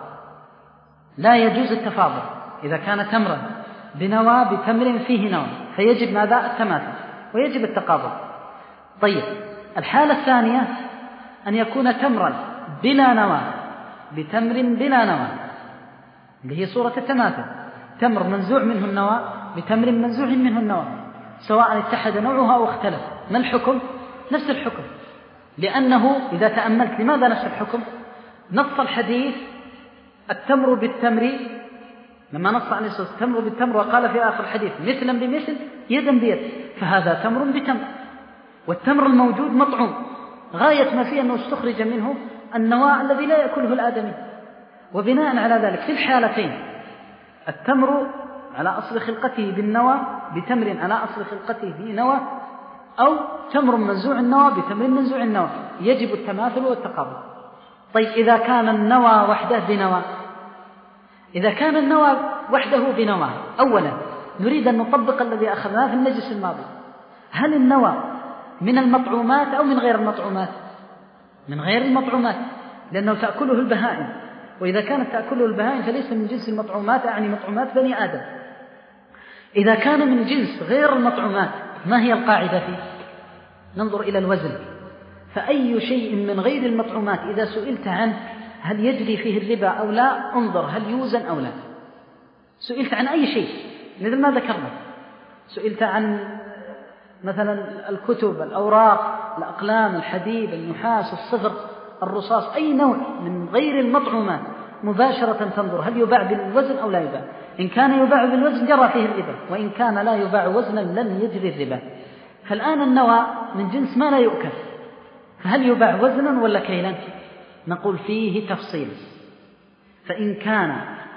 لا يجوز التفاضل. إذا كان تمرا بنوى بتمر فيه نوى فيجب ماذا؟ التماثل، ويجب التقابل. طيب الحالة الثانية أن يكون تمرا بلا نوى بتمر بلا نوى، اللي هي صورة التماثل، تمر منزوع منه النوى بتمر منزوع منه النوى، سواء اتحد نوعها أو اختلف. ما الحكم؟ نفس الحكم، لأنه إذا تأملت لماذا نفس الحكم؟ نص الحديث التمر بالتمر، لما نص عليه الصلاة والسلام التمر بالتمر وقال في آخر الحديث مثلا بمثل يدا بيد، فهذا تمر بتمر، والتمر الموجود مطعوم، غاية ما فيه أنه استخرج منه النوى الذي لا يأكله الآدمي. وبناء على ذلك في الحالتين التمر على أصل خلقته بالنوى بتمر على أصل خلقته بنوى، أو تمر منزوع النوى بتمر منزوع النوى، يجب التماثل والتقابل. طيب إذا كان النوى وحده بنوى، إذا كان النوى وحده بنوى، أولا نريد أن نطبق الذي أخذناه في المجلس الماضي. هل النوى من المطعومات أو من غير المطعومات؟ من غير المطعومات، لأنه تأكله البهائم، وإذا كانت تأكله البهائم فليس من جنس المطعومات، يعني مطعومات بني آدم. إذا كان من جنس غير المطعومات ما هي القاعدة فيه؟ ننظر إلى الوزن. فأي شيء من غير المطعومات إذا سئلت عنه هل يجري فيه الربا أو لا، انظر هل يوزن أو لا. سئلت عن أي شيء مثل ما ذكرنا، سئلت عن مثلا الكتب، الأوراق، الأقلام، الحديد، النحاس، الصفر، الرصاص، أي نوع من غير المطعومات مباشرة تنظر هل يباع بالوزن أو لا يباع. إن كان يباع بالوزن جرى فيه الربا، وإن كان لا يباع وزنا لن يجري الربا. فالآن النوى من جنس ما لا يؤكل، فهل يباع وزنا ولا كيلا؟ نقول فيه تفصيل. فإن كان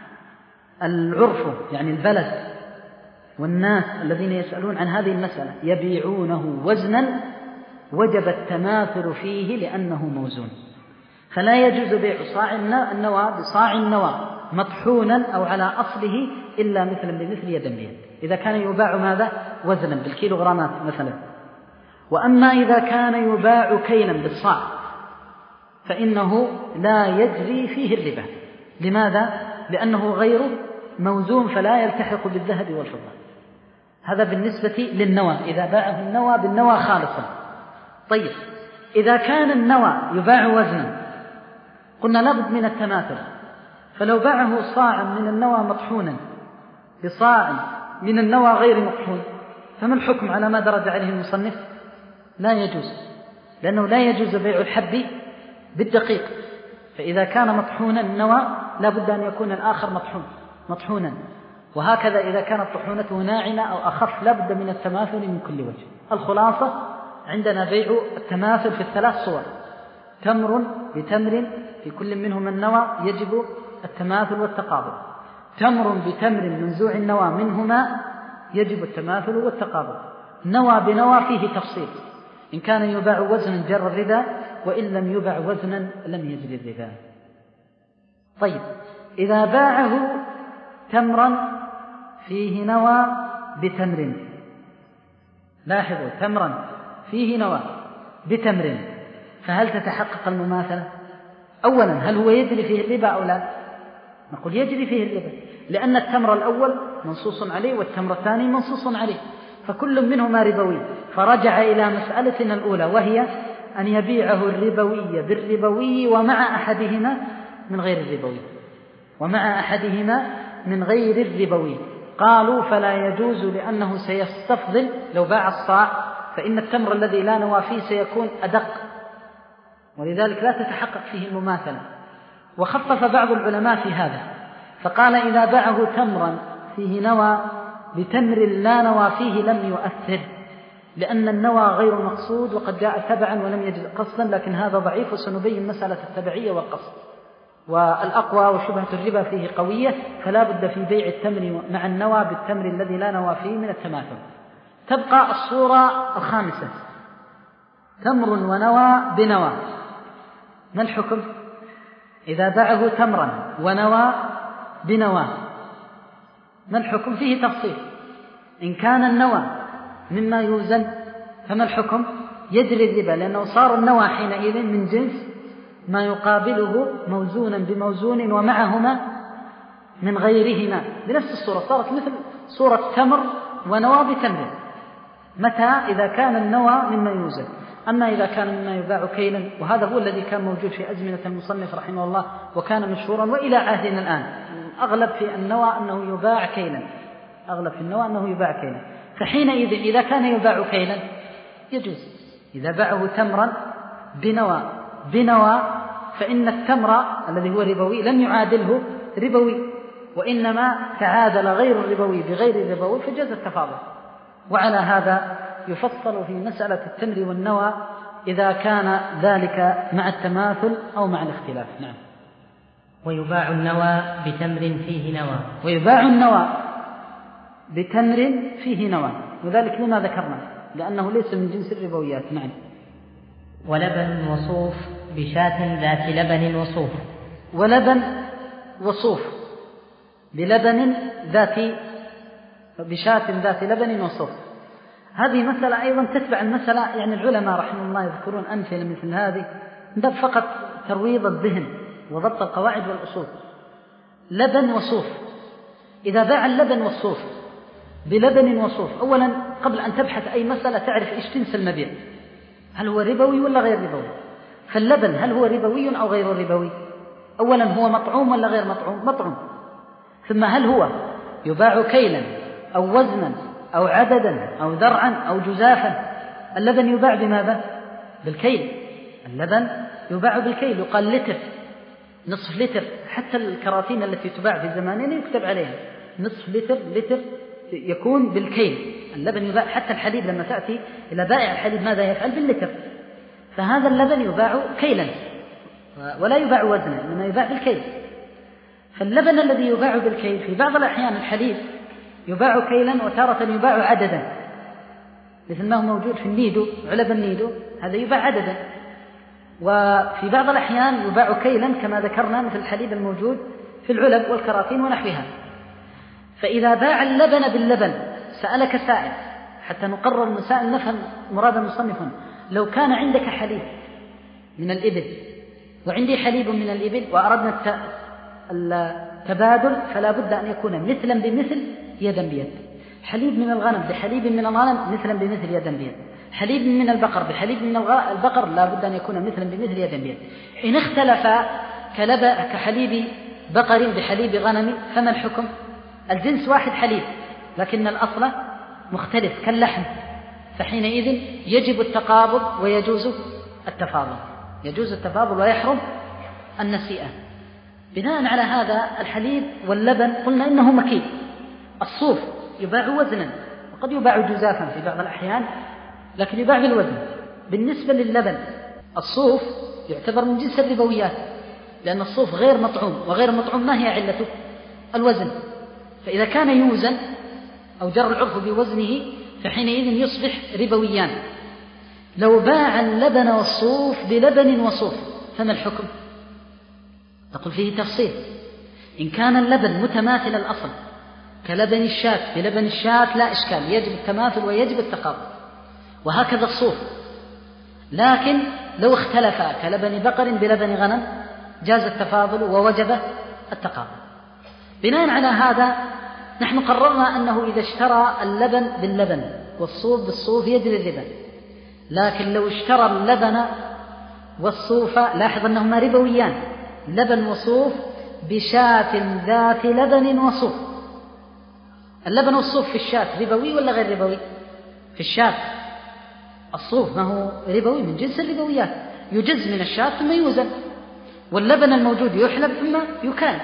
العرف يعني البلد والناس الذين يسألون عن هذه المسألة يبيعونه وزنا وجب التماثل فيه لأنه موزون، فلا يجوز بيع صاع النوى بصاع النوى مطحونا أو على أصله إلا مثلا بمثل يدا بيد، إذا كان يباع ماذا؟ وزنا بالكيلوغرامات مثلا. وأما إذا كان يباع كيلا بالصاع فإنه لا يجري فيه الربا. لماذا؟ لأنه غير موزون فلا يلتحق بالذهب والفضة. هذا بالنسبة للنوى، إذا باعه النوى بالنوى خالصا. طيب إذا كان النوى يباع وزنا قلنا لابد من التماثل، فلو باعه صاعا من النوى مطحونا بصاع من النوى غير مطحون فما الحكم على ما درج عليه المصنف؟ لا يجوز، لأنه لا يجوز بيع الحب بالدقيق، فإذا كان مطحونا النوى لا بد أن يكون الآخر مطحون مطحونا، وهكذا إذا كانت طحونته ناعمة أو أخف لا بد من التماثل من كل وجه. الخلاصة عندنا بيع التماثل في الثلاث صور: تمر بتمر في كل منهما النوى يجب التماثل والتقابل، تمر بتمر منزوع النوى منهما يجب التماثل والتقابل، نوى بنوى فيه تفصيل، إن كان يباع وزنا جر الربا، وإن لم يباع وزنا لم يجري الربا. طيب إذا باعه تمرا فيه نوى بتمر، لاحظوا تمرا فيه نوى بتمر، فهل تتحقق المماثلة؟ أولا هل هو يجري فيه الربا أو لا؟ نقول يجري فيه الربا، لأن التمر الأول منصوص عليه والتمر الثاني منصوص عليه، فكل منهما ربوي. فرجع إلى مسألتنا الأولى وهي أن يبيعه الربوي بالربوي ومع أحدهما من غير الربوي ومع أحدهما من غير الربوي. قالوا فلا يجوز لأنه سيستفضل، لو باع الصاع فإن التمر الذي لا نوى فيه سيكون أدق، ولذلك لا تتحقق فيه المماثلة. وخفف بعض العلماء في هذا فقال إذا باعه تمرا فيه نوى بتمر لا نوى فيه لم يؤثر، لأن النوى غير مقصود وقد جاء تبعا ولم يجد قصدا، لكن هذا ضعيف وسنبين مسألة التبعية والقصد. والأقوى وشبهة الربا فيه قوية، فلا بد في بيع التمر مع النوى بالتمر الذي لا نوى فيه من التماثل. تبقى الصورة الخامسة: تمر ونوى بنوى، ما الحكم؟ إذا باعه تمرا ونوى بنوى ما الحكم؟ فيه تفصيل. إن كان النوى مما يوزن فما الحكم؟ يجري الربا، لأنه صار النوى حينئذ من جنس ما يقابله موزونا بموزون ومعهما من غيرهما بنفس الصورة، صارت مثل صورة تمر ونوى بتمر. متى؟ إذا كان النوى مما يوزن. أما إذا كان مما يباع كيلا، وهذا هو الذي كان موجود في أزمنة المصنف رحمه الله وكان مشهورا وإلى عهدنا الآن، أغلب في النوى أنه يباع كيلا، أغلب في النوى أنه يباع كيلا. فحينئذ إذا كان يباع كيلا يجوز. إذا باعه تمرا بنوى بنوى فإن التمر الذي هو ربوي لم يعادله ربوي، وإنما تعادل غير الربوي بغير الربوي فجاز التفاضل. وعلى هذا يفصل في مسألة التمر والنوى إذا كان ذلك مع التماثل أو مع الاختلاف. نعم. ويباع النوى بتمر فيه نوى، ويباع النوى بتمر فيه نوى، وذلك لما ذكرنا لأنه ليس من جنس الربويات. نعم. ولبن وصوف بشاة ذات لبن وصوف، ولبن وصوف بلبن ذات بشاة ذات لبن وصوف. هذه مسألة أيضا تتبع المسألة، يعني العلماء رحمه الله يذكرون أمثلة مثل هذه من باب فقط ترويض الذهن وضبط القواعد والأصول. لبن وصوف، إذا باع اللبن والصوف بلبن وصوف، أولا قبل أن تبحث أي مسألة تعرف إيش تنسى المبيع، هل هو ربوي ولا غير ربوي؟ فاللبن هل هو ربوي أو غير ربوي؟ أولا هو مطعوم ولا غير مطعوم؟ مطعوم. ثم هل هو يباع كيلا أو وزنا أو عددا أو ذرعا أو جزافا؟ اللبن يباع بماذا؟ بالكيل. اللبن يباع بالكيل، يقال لتر، نصف لتر. حتى الكراتين التي تباع في زماننا يكتب عليها نصف لتر، لتر يكون بالكيل. اللبن يباع، حتى الحليب لما تأتي إلى بائع الحليب ماذا يفعل؟ باللتر. فهذا اللبن يباع كيلا ولا يباع وزنا، إنما يباع بالكيل. فاللبن الذي يباع بالكيل في بعض الأحيان الحليب يباع كيلا وتارة يباع عددا، مثل ما هو موجود في النيدو، علب النيدو هذا يباع عددا. وفي بعض الأحيان يباع كيلا كما ذكرنا مثل الحليب الموجود في العلب والكراتين ونحوها. فإذا باع اللبن باللبن سألك سائل حتى نقرر المسائل نفهم مراد المصنف. لو كان عندك حليب من الإبل وعندي حليب من الإبل وأردنا التبادل فلا بد أن يكون مثلا بمثل يدا بيد. حليب من الغنم بحليب من الغنم مثلا بمثل يدا بيد. حليب من البقر بحليب من البقر لا بد أن يكون مثلا بمثل يدا بيد. إن اختلف كحليب بقر بحليب غنم فما الحكم؟ الجنس واحد حليب لكن الأصل مختلف كاللحم، فحينئذ يجب التقابض ويجوز التفاضل، يجوز التفاضل ويحرم النسيئة. بناء على هذا الحليب واللبن قلنا إنه مكيل. الصوف يباع وزنا وقد يباع جزافا في بعض الأحيان لكن يباع بالوزن. بالنسبة لللبن الصوف يعتبر من جنس الربويات، لأن الصوف غير مطعوم، وغير مطعوم ما هي علته؟ الوزن. فإذا كان يوزن أو جرى العرف بوزنه فحينئذ يصبح ربويان. لو باع اللبن والصوف بلبن وصوف فما الحكم؟ تقول فيه تفصيل. إن كان اللبن متماثل الأصل كلبن الشاة بلبن الشاة لا إشكال، يجب التماثل ويجب التقابل، وهكذا الصوف. لكن لو اختلفا كلبن بقر بلبن غنم جاز التفاضل ووجب التقابل. بناء على هذا نحن قررنا أنه إذا اشترى اللبن باللبن والصوف بالصوف يجري الربا. لكن لو اشترى اللبن والصوف لاحظ أنهما ربويان، لبن وصوف بشاة ذات لبن وصوف. اللبن والصوف في الشاة ربوي ولا غير ربوي؟ في الشاة. الصوف ما هو ربوي من جنس الربويات، يجز من الشاة ثم يوزن، واللبن الموجود يحلب ثم يكال.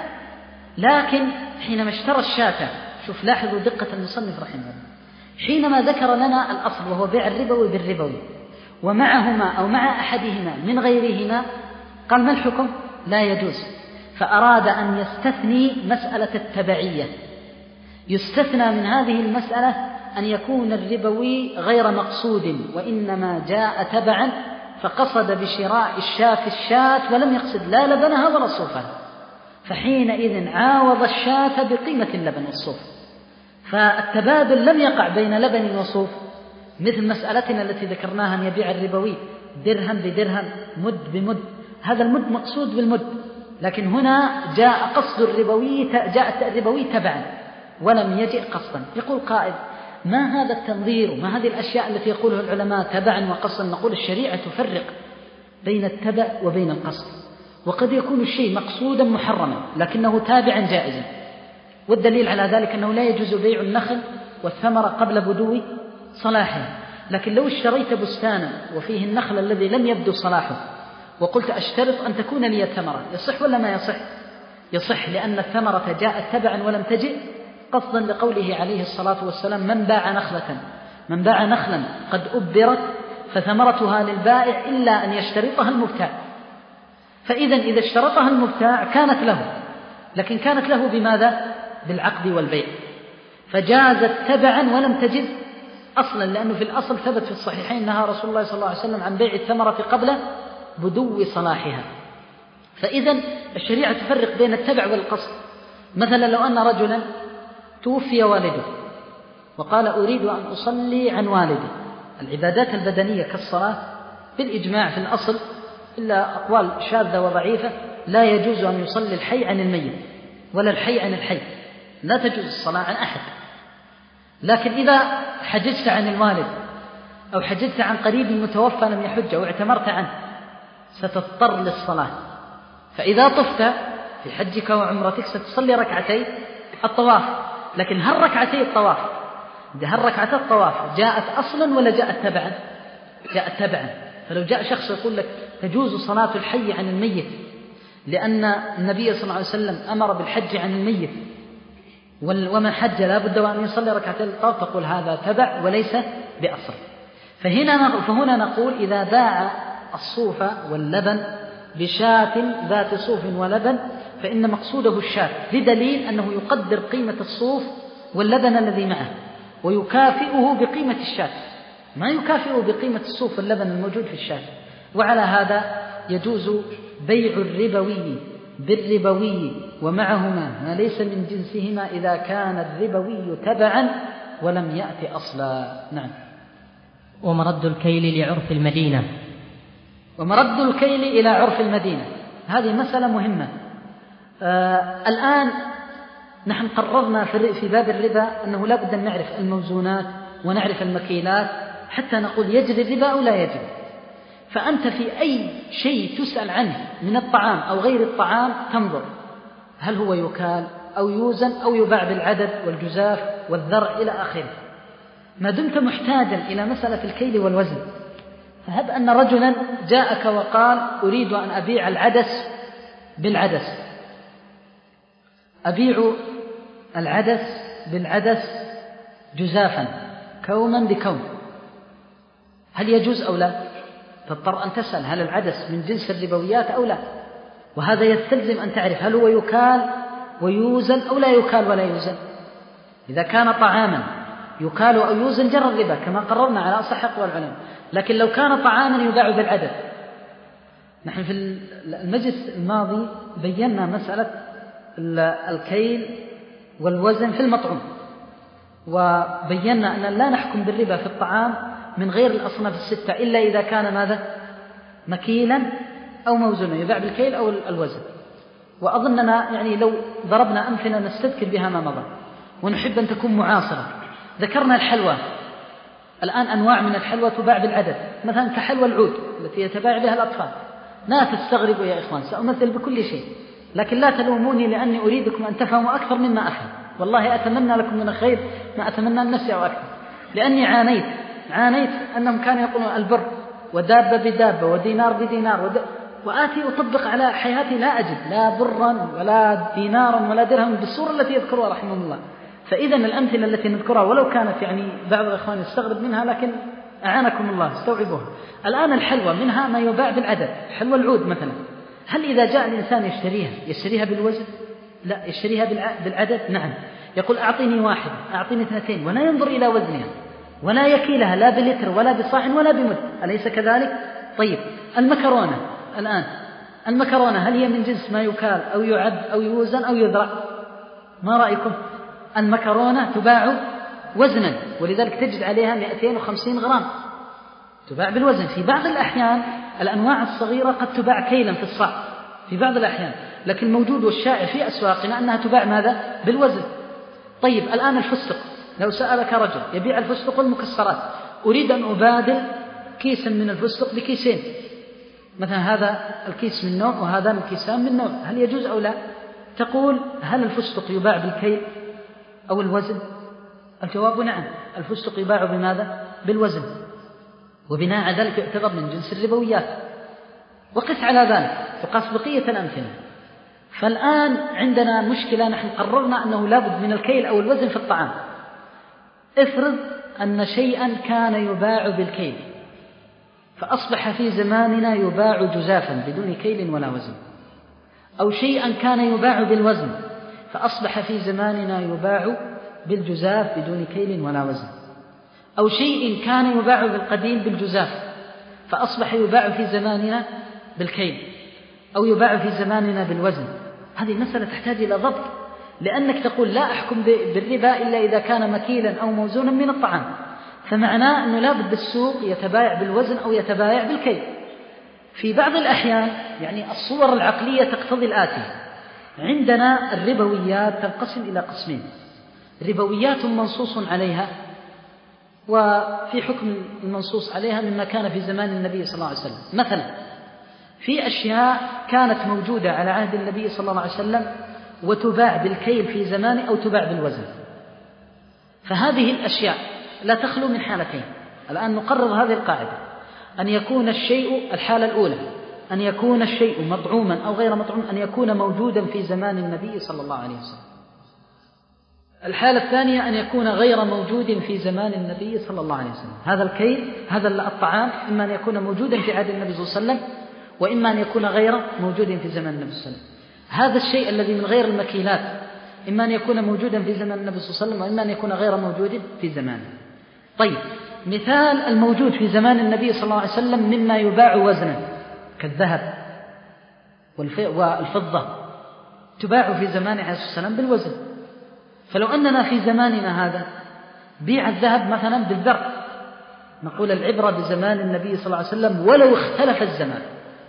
لكن حينما اشترى الشاة، شوف لاحظوا دقة المصنف رحمه الله، حينما ذكر لنا الأصل وهو بيع الربوي بالربوي ومعهما أو مع أحدهما من غيرهما قال ما الحكم؟ لا يجوز. فأراد أن يستثني مسألة التبعية. يستثنى من هذه المسألة أن يكون الربوي غير مقصود وإنما جاء تبعا، فقصد بشراء الشاة الشاة ولم يقصد لا لبنها ولا صوفها، فحينئذ عاوض الشاة بقيمة اللبن والصوف. فالتبادل لم يقع بين لبن وصوف مثل مسألتنا التي ذكرناها أن يبيع الربوي درهم بدرهم مد بمد، هذا المد مقصود بالمد. لكن هنا جاء قصد الربوي، جاء الربوي تبعا ولم يجئ قصدا. يقول قائد ما هذا التنظير وما هذه الأشياء التي يقولها العلماء تبعا وقصدا؟ نقول الشريعة تفرق بين التبع وبين القصد، وقد يكون الشيء مقصودا محرما لكنه تابعا جائزا. والدليل على ذلك أنه لا يجوز بيع النخل والثمرة قبل بدو صلاحه. لكن لو اشتريت بستانا وفيه النخل الذي لم يبدو صلاحه وقلت أشترط أن تكون لي ثمرة، يصح ولا ما يصح؟ يصح، لأن الثمرة جاءت تبعا ولم تجئ قصدا، لقوله عليه الصلاة والسلام من باع نخلة من باع نخلا قد أبرت فثمرتها للبائع إلا أن يشترطها المبتاع. فإذا إذا اشترطها المبتاع كانت له، لكن كانت له بماذا؟ بالعقد والبيع، فجازت تبعا ولم تجز أصلا، لأنه في الأصل ثبت في الصحيحين نهى رسول الله صلى الله عليه وسلم عن بيع الثمرة قبل بدو صلاحها. فإذا الشريعة تفرق بين التبع والقصد. مثلا لو أن رجلا توفي والده وقال أريد أن أصلي عن والدي. العبادات البدنية كالصلاة بالإجماع في الأصل إلا أقوال شاذة وضعيفة لا يجوز أن يصلي الحي عن الميت ولا الحي عن الحي، لا تجوز الصلاة عن أحد. لكن إذا حجزت عن الوالد أو حجزت عن قريب متوفى لم يحج أو اعتمرت عنه ستضطر للصلاة. فإذا طفت في حجك وعمرتك ستصلي ركعتي الطواف. لكن هل ركعتي الطواف هل ركعتي الطواف جاءت أصلا ولا جاءت تبعا؟ جاءت تبعا. فلو جاء شخص يقول لك تجوز صلاة الحي عن الميت لأن النبي صلى الله عليه وسلم أمر بالحج عن الميت ومن حج لا بد وأن يصلي ركعتي الطواف، تقول هذا تبع وليس بأصل. فهنا فهنا نقول إذا باع الصوف واللبن بشاة ذات صوف ولبن فإن مقصوده الشاة، بدليل أنه يقدر قيمة الصوف واللبن الذي معه ويكافئه بقيمة الشاة، ما يكافئه بقيمة الصوف واللبن الموجود في الشاة. وعلى هذا يجوز بيع الربوي بالربوي ومعهما ما ليس من جنسهما إذا كان الربوي تبعا ولم يأتي أصلا. نعم. ومرد الكيل لعرف المدينة. ومرد الكيل إلى عرف المدينة هذه مسألة مهمة. آه الآن نحن قررنا في باب الربا أنه لا بد أن نعرف الموزونات ونعرف المكيلات حتى نقول يجري الربا أو لا يجري. فأنت في أي شيء تسأل عنه من الطعام أو غير الطعام تنظر هل هو يكال أو يوزن أو يباع بالعدد والجزاف والذرع إلى آخره. ما دمت محتاجا إلى مسألة الكيل والوزن، فهب أن رجلا جاءك وقال أريد أن أبيع العدس بالعدس، أبيع العدس بالعدس جزافا كوما بكوم، هل يجوز أو لا؟ تضطر أن تسأل هل العدس من جنس الربويات أو لا. وهذا يستلزم أن تعرف هل هو يكال ويوزن أو لا يكال ولا يوزن. إذا كان طعاما يكال أو يوزن جرى الربا كما قررنا على أصح أقوال العلماء. لكن لو كان طعاما يباع بالعدد، نحن في المجلس الماضي بينا مسألة الكيل والوزن في المطعوم، وبينا أن لا نحكم بالربا في الطعام من غير الأصناف الستة إلا إذا كان ماذا؟ مكيلا أو موزونا، يباع بالكيل أو الوزن. وأظننا يعني لو ضربنا أمثلة نستذكر بها ما مضى ونحب أن تكون معاصرة. ذكرنا الحلوى، الآن أنواع من الحلوى تباع بالعدد، مثلا كحلوى العود التي يتباع بها الأطفال. لا تستغربوا يا إخوان، سأمثل بكل شيء، لكن لا تلوموني لأني أريدكم أن تفهموا أكثر مما أفهم. والله أتمنى لكم من الخير ما أتمنى النفس أو أكثر، لأني عانيت عانيت أنهم كانوا يقولون البر ودابة بدابة ودينار بدينار ود... وآتي أطبق على حياتي لا أجد لا برا ولا دينارا ولا درهم بالصورة التي يذكرها رحمه الله. فإذا الأمثلة التي نذكرها ولو كانت يعني بعض الإخوان يستغرب منها لكن أعانكم الله استوعبوها. الآن الحلوى منها ما يباع بالعدد، حلوى العود مثلا، هل إذا جاء الإنسان يشتريها يشتريها بالوزن؟ لا، يشتريها بالعدد. نعم، يقول أعطيني واحد أعطيني اثنتين، ولا ينظر إلى وزنها ولا يكيلها لا بلتر ولا بصاع ولا بمد، أليس كذلك؟ طيب المكرونة الآن، المكرونة هل هي من جنس ما يكال أو يعد أو يوزن أو يذرع؟ ما رأيكم؟ المكرونة تباع وزنا، ولذلك تجد عليها مئتين وخمسين غرام تباع بالوزن. في بعض الأحيان الأنواع الصغيرة قد تباع كيلا في الصاع في بعض الأحيان، لكن الموجود والشائع في أسواقنا أنها تباع ماذا؟ بالوزن. طيب الآن الفستق، لو سألك رجل يبيع الفستق والمكسرات، أريد أن أبادل كيسا من الفستق بكيسين، مثلا هذا الكيس من نوع وهذا الكيسان من نوع، هل يجوز أو لا؟ تقول هل الفستق يباع بالكيل أو الوزن؟ الجواب نعم، الفستق يباع بماذا؟ بالوزن، وبناء على ذلك يعتبر من جنس الربويات. وقس على ذلك تقاس بقية الأمثلة. فالآن عندنا مشكلة، نحن قررنا أنه لابد من الكيل أو الوزن في الطعام. افرض أن شيئا كان يباع بالكيل فأصبح في زماننا يباع جزافا بدون كيل ولا وزن، أو شيئا كان يباع بالوزن فأصبح في زماننا يباع بالجزاف بدون كيل ولا وزن، أو شيء كان يباع بالقديم بالجزاف فأصبح يباع في زماننا بالكيل، أو يباع في زماننا بالوزن. هذه مسألة تحتاج إلى ضبط، لأنك تقول لا أحكم بالربا إلا إذا كان مكيلا أو موزونا من الطعام، فمعناه أنه لا بد السوق يتبايع بالوزن أو يتبايع بالكيل. في بعض الأحيان يعني الصور العقلية تقتضي الآتي: عندنا الربويات تنقسم إلى قسمين: ربويات منصوص عليها، وفي حكم المنصوص عليها مما كان في زمان النبي صلى الله عليه وسلم. مثلا في أشياء كانت موجودة على عهد النبي صلى الله عليه وسلم وتباع بالكيل في زمانه أو تباع بالوزن، فهذه الأشياء لا تخلو من حالتين. الآن نقرر هذه القاعدة: أن يكون الشيء، الحالة الأولى أن يكون الشيء مطعوما أو غير مطعوم، أن يكون موجودا في زمان النبي صلى الله عليه وسلم. الحالة الثانية أن يكون غير موجود في زمان النبي صلى الله عليه وسلم. هذا الكيل، هذا الطعام، إما أن يكون موجودا في عهد النبي صلى الله عليه وسلم، وإما أن يكون غير موجود في زمان النبي صلى الله عليه وسلم. هذا الشيء الذي من غير المكيلات إما أن يكون موجودا في زمان النبي صلى الله عليه وسلم، وإما أن يكون غير موجود في زمانه. طيب، مثال الموجود في زمان النبي صلى الله عليه وسلم مما يباع وزنا كالذهب والفضة، تباع في زمان عليه الصلاة والسلام بالوزن. فلو أننا في زماننا هذا بيع الذهب مثلا بالذر، نقول العبرة بزمان النبي صلى الله عليه وسلم ولو اختلف الزمان.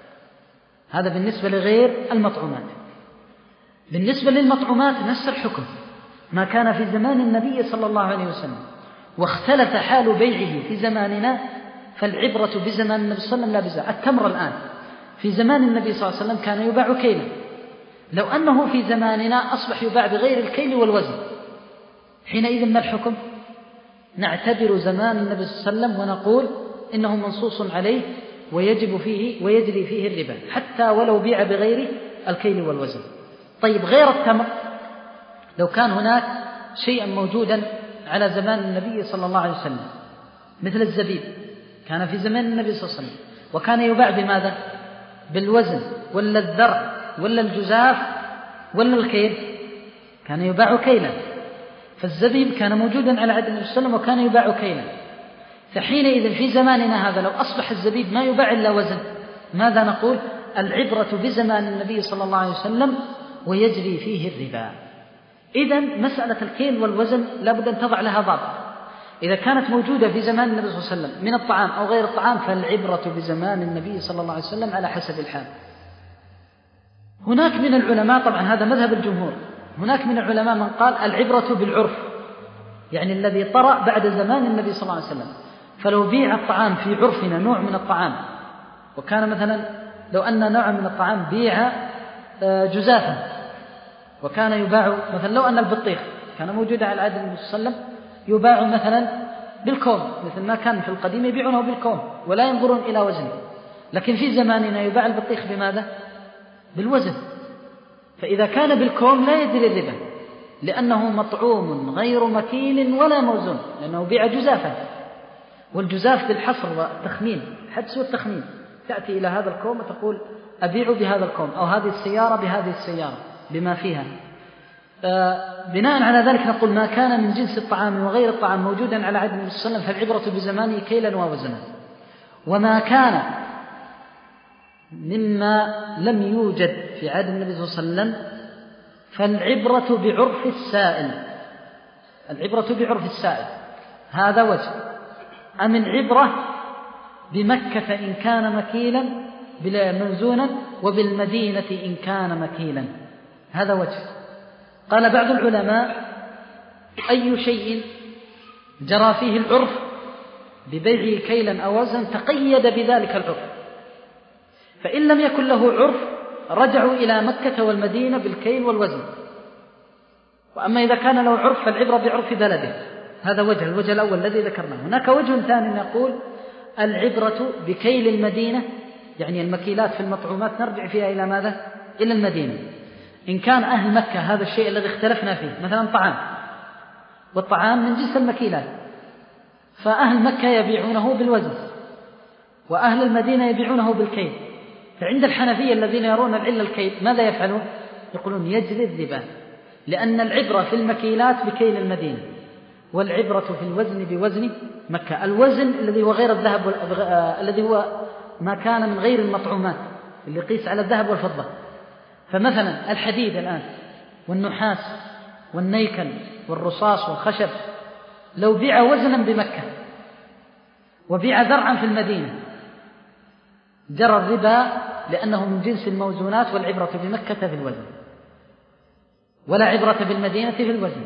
هذا بالنسبة لغير المطعومات. بالنسبة للمطعومات نفس الحكم: ما كان في زمان النبي صلى الله عليه وسلم واختلف حال بيعه في زماننا فالعبرة بزمان النبي صلى الله عليه وسلم لا بزمان. التمر الآن في زمان النبي صلى الله عليه وسلم كان يباع كيلا، لو أنه في زماننا أصبح يباع بغير الكيل والوزن، حينئذ ما الحكم؟ نعتبر زمان النبي صلى الله عليه وسلم ونقول إنه منصوص عليه ويجب فيه ويجري فيه الربا حتى ولو بيع بغير الكيل والوزن. طيب، غير التمر، لو كان هناك شيئا موجودا على زمان النبي صلى الله عليه وسلم مثل الزبيب، كان في زمان النبي صلى الله عليه وسلم وكان يباع بماذا؟ بالوزن ولا الذر ولا الجزاف ولا الكيل؟ كان يباع كيلا. فالزبيب كان موجودا على عهد النبي صلى الله عليه وسلم وكان يباع كيلا. فحينئذ في زماننا هذا لو أصبح الزبيب ما يباع إلا وزن، ماذا نقول؟ العبرة بزمان النبي صلى الله عليه وسلم ويجري فيه الربا. إذن مسألة الكيل والوزن لابد أن تضع لها ضابط. إذا كانت موجودة في زمان النبي صلى الله عليه وسلم من الطعام أو غير الطعام فالعبرة بزمان النبي صلى الله عليه وسلم على حسب الحال. هناك من العلماء، طبعا هذا مذهب الجمهور، هناك من العلماء من قال العبرة بالعرف، يعني الذي طرأ بعد زمان النبي صلى الله عليه وسلم. فلو بيع الطعام في عرفنا نوع من الطعام، وكان مثلا لو أن نوع من الطعام بيع جزافا وكان يباع مثلا، لو أن البطيخ كان موجود على عهد النبي صلى الله عليه وسلم يباع مثلا بالكوم، مثل ما كان في القديم يبيعونه بالكوم ولا ينظرون إلى وزنه، لكن في زماننا يباع البطيخ بماذا؟ بالوزن. فإذا كان بالكوم لا يجري الربا لأنه مطعوم غير مكيل ولا موزون، لأنه بيع جزافا، والجزاف بالحصر والتخمين، الحدس والتخمين. تأتي إلى هذا الكوم وتقول أبيع بهذا الكوم، أو هذه السيارة بهذه السيارة بما فيها. بناء على ذلك نقول ما كان من جنس الطعام وغير الطعام موجودا على عهد النبي صلى الله عليه وسلم فالعبرة بزمانه كيلا ووزنا، وما كان مما لم يوجد في عهد النبي صلى الله عليه وسلم فالعبرة بعرف السائل. العبرة بعرف السائل هذا وجه. أم العبرة بمكة إن كان مكيلا موزونا وبالمدينة إن كان مكيلا، هذا وجه. قال بعض العلماء أي شيء جرى فيه العرف ببيعه كيلا أو وزنا تقيد بذلك العرف، فإن لم يكن له عرف رجعوا إلى مكة والمدينة بالكيل والوزن. وأما إذا كان له عرف فالعبرة بعرف بلده، هذا وجه، الوجه الأول الذي ذكرناه. هناك وجه ثاني نقول العبرة بكيل المدينة، يعني المكيلات في المطعومات نرجع فيها إلى ماذا؟ إلى المدينة. إن كان أهل مكة هذا الشيء الذي اختلفنا فيه مثلا طعام، والطعام من جنس المكيلات، فأهل مكة يبيعونه بالوزن وأهل المدينة يبيعونه بالكيل. فعند الحنفية الذين يرون العلة الكيل ماذا يفعلون؟ يقولون يجري الربا، لأن العبرة في المكيلات بكيل المدينة والعبرة في الوزن بوزن مكة. الوزن الذي هو غير الذهب وال... الذي هو ما كان من غير المطعومات اللي يقيس على الذهب والفضة. فمثلا الحديد الآن والنحاس والنيكل والرصاص والخشب لو بيع وزنا بمكة وبيع زرعا في المدينة جرى الربا، لأنه من جنس الموزونات، والعبرة بمكة في الوزن ولا عبرة بالمدينة في الوزن.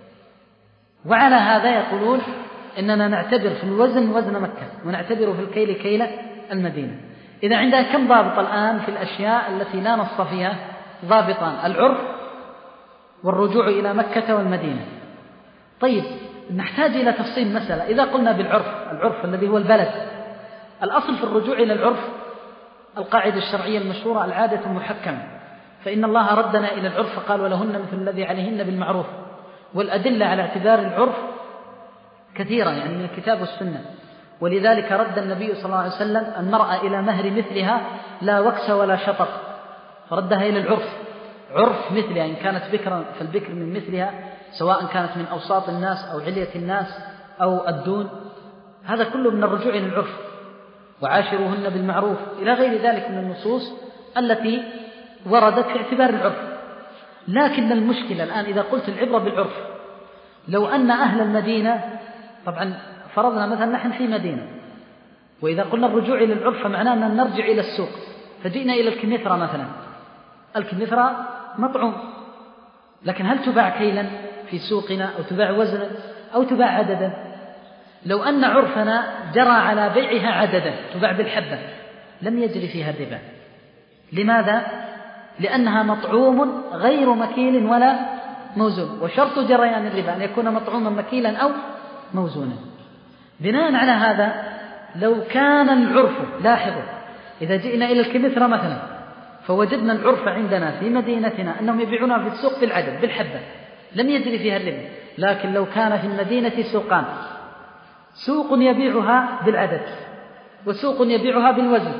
وعلى هذا يقولون إننا نعتبر في الوزن وزن مكة ونعتبر في الكيل كيل المدينة. إذا عندها كم ضابط الآن في الأشياء التي لا نص فيها؟ ضابطان: العرف والرجوع إلى مكة والمدينة. طيب نحتاج إلى تفصيل مسألة. إذا قلنا بالعرف، العرف الذي هو البلد، الأصل في الرجوع إلى العرف القاعدة الشرعية المشهورة: العادة محكمة، فإن الله ردنا إلى العرف فقال: ولهن مثل الذي عليهن بالمعروف. والأدلة على اعتبار العرف كثيرة، يعني من الكتاب والسنة. ولذلك رد النبي صلى الله عليه وسلم المرأة إلى مهر مثلها لا وكس ولا شطط، فردها إلى العرف، عرف مثلها، إن كانت بكرا فالبكر من مثلها، سواء كانت من أوساط الناس أو علية الناس أو الدون. هذا كله من الرجوع إلى العرف. وعاشروهن بالمعروف إلى غير ذلك من النصوص التي وردت في اعتبار العرف. لكن المشكلة الآن إذا قلت العبرة بالعرف، لو أن أهل المدينة، طبعا فرضنا مثلا نحن في مدينة، وإذا قلنا الرجوع إلى العرف فمعناه أن نرجع إلى السوق، فجئنا إلى الكمثرى مثلا. الكمثرى مطعوم، لكن هل تباع كيلا في سوقنا أو تباع وزنا أو تباع عددا؟ لو أن عرفنا جرى على بيعها عددا، تباع بالحبة، لم يجري فيها الربا. لماذا؟ لأنها مطعوم غير مكيل ولا موزون، وشرط جريان الربا أن يكون مطعوما مكيلا أو موزونا. بناء على هذا لو كان العرف، لاحظوا إذا جئنا إلى الكمثرى مثلا فوجدنا العرف عندنا في مدينتنا أنهم يبيعونها في السوق بالعدد بالحبة، لم يجري فيها الربا. لكن لو كان في المدينة سوقان، سوق يبيعها بالعدد وسوق يبيعها بالوزن،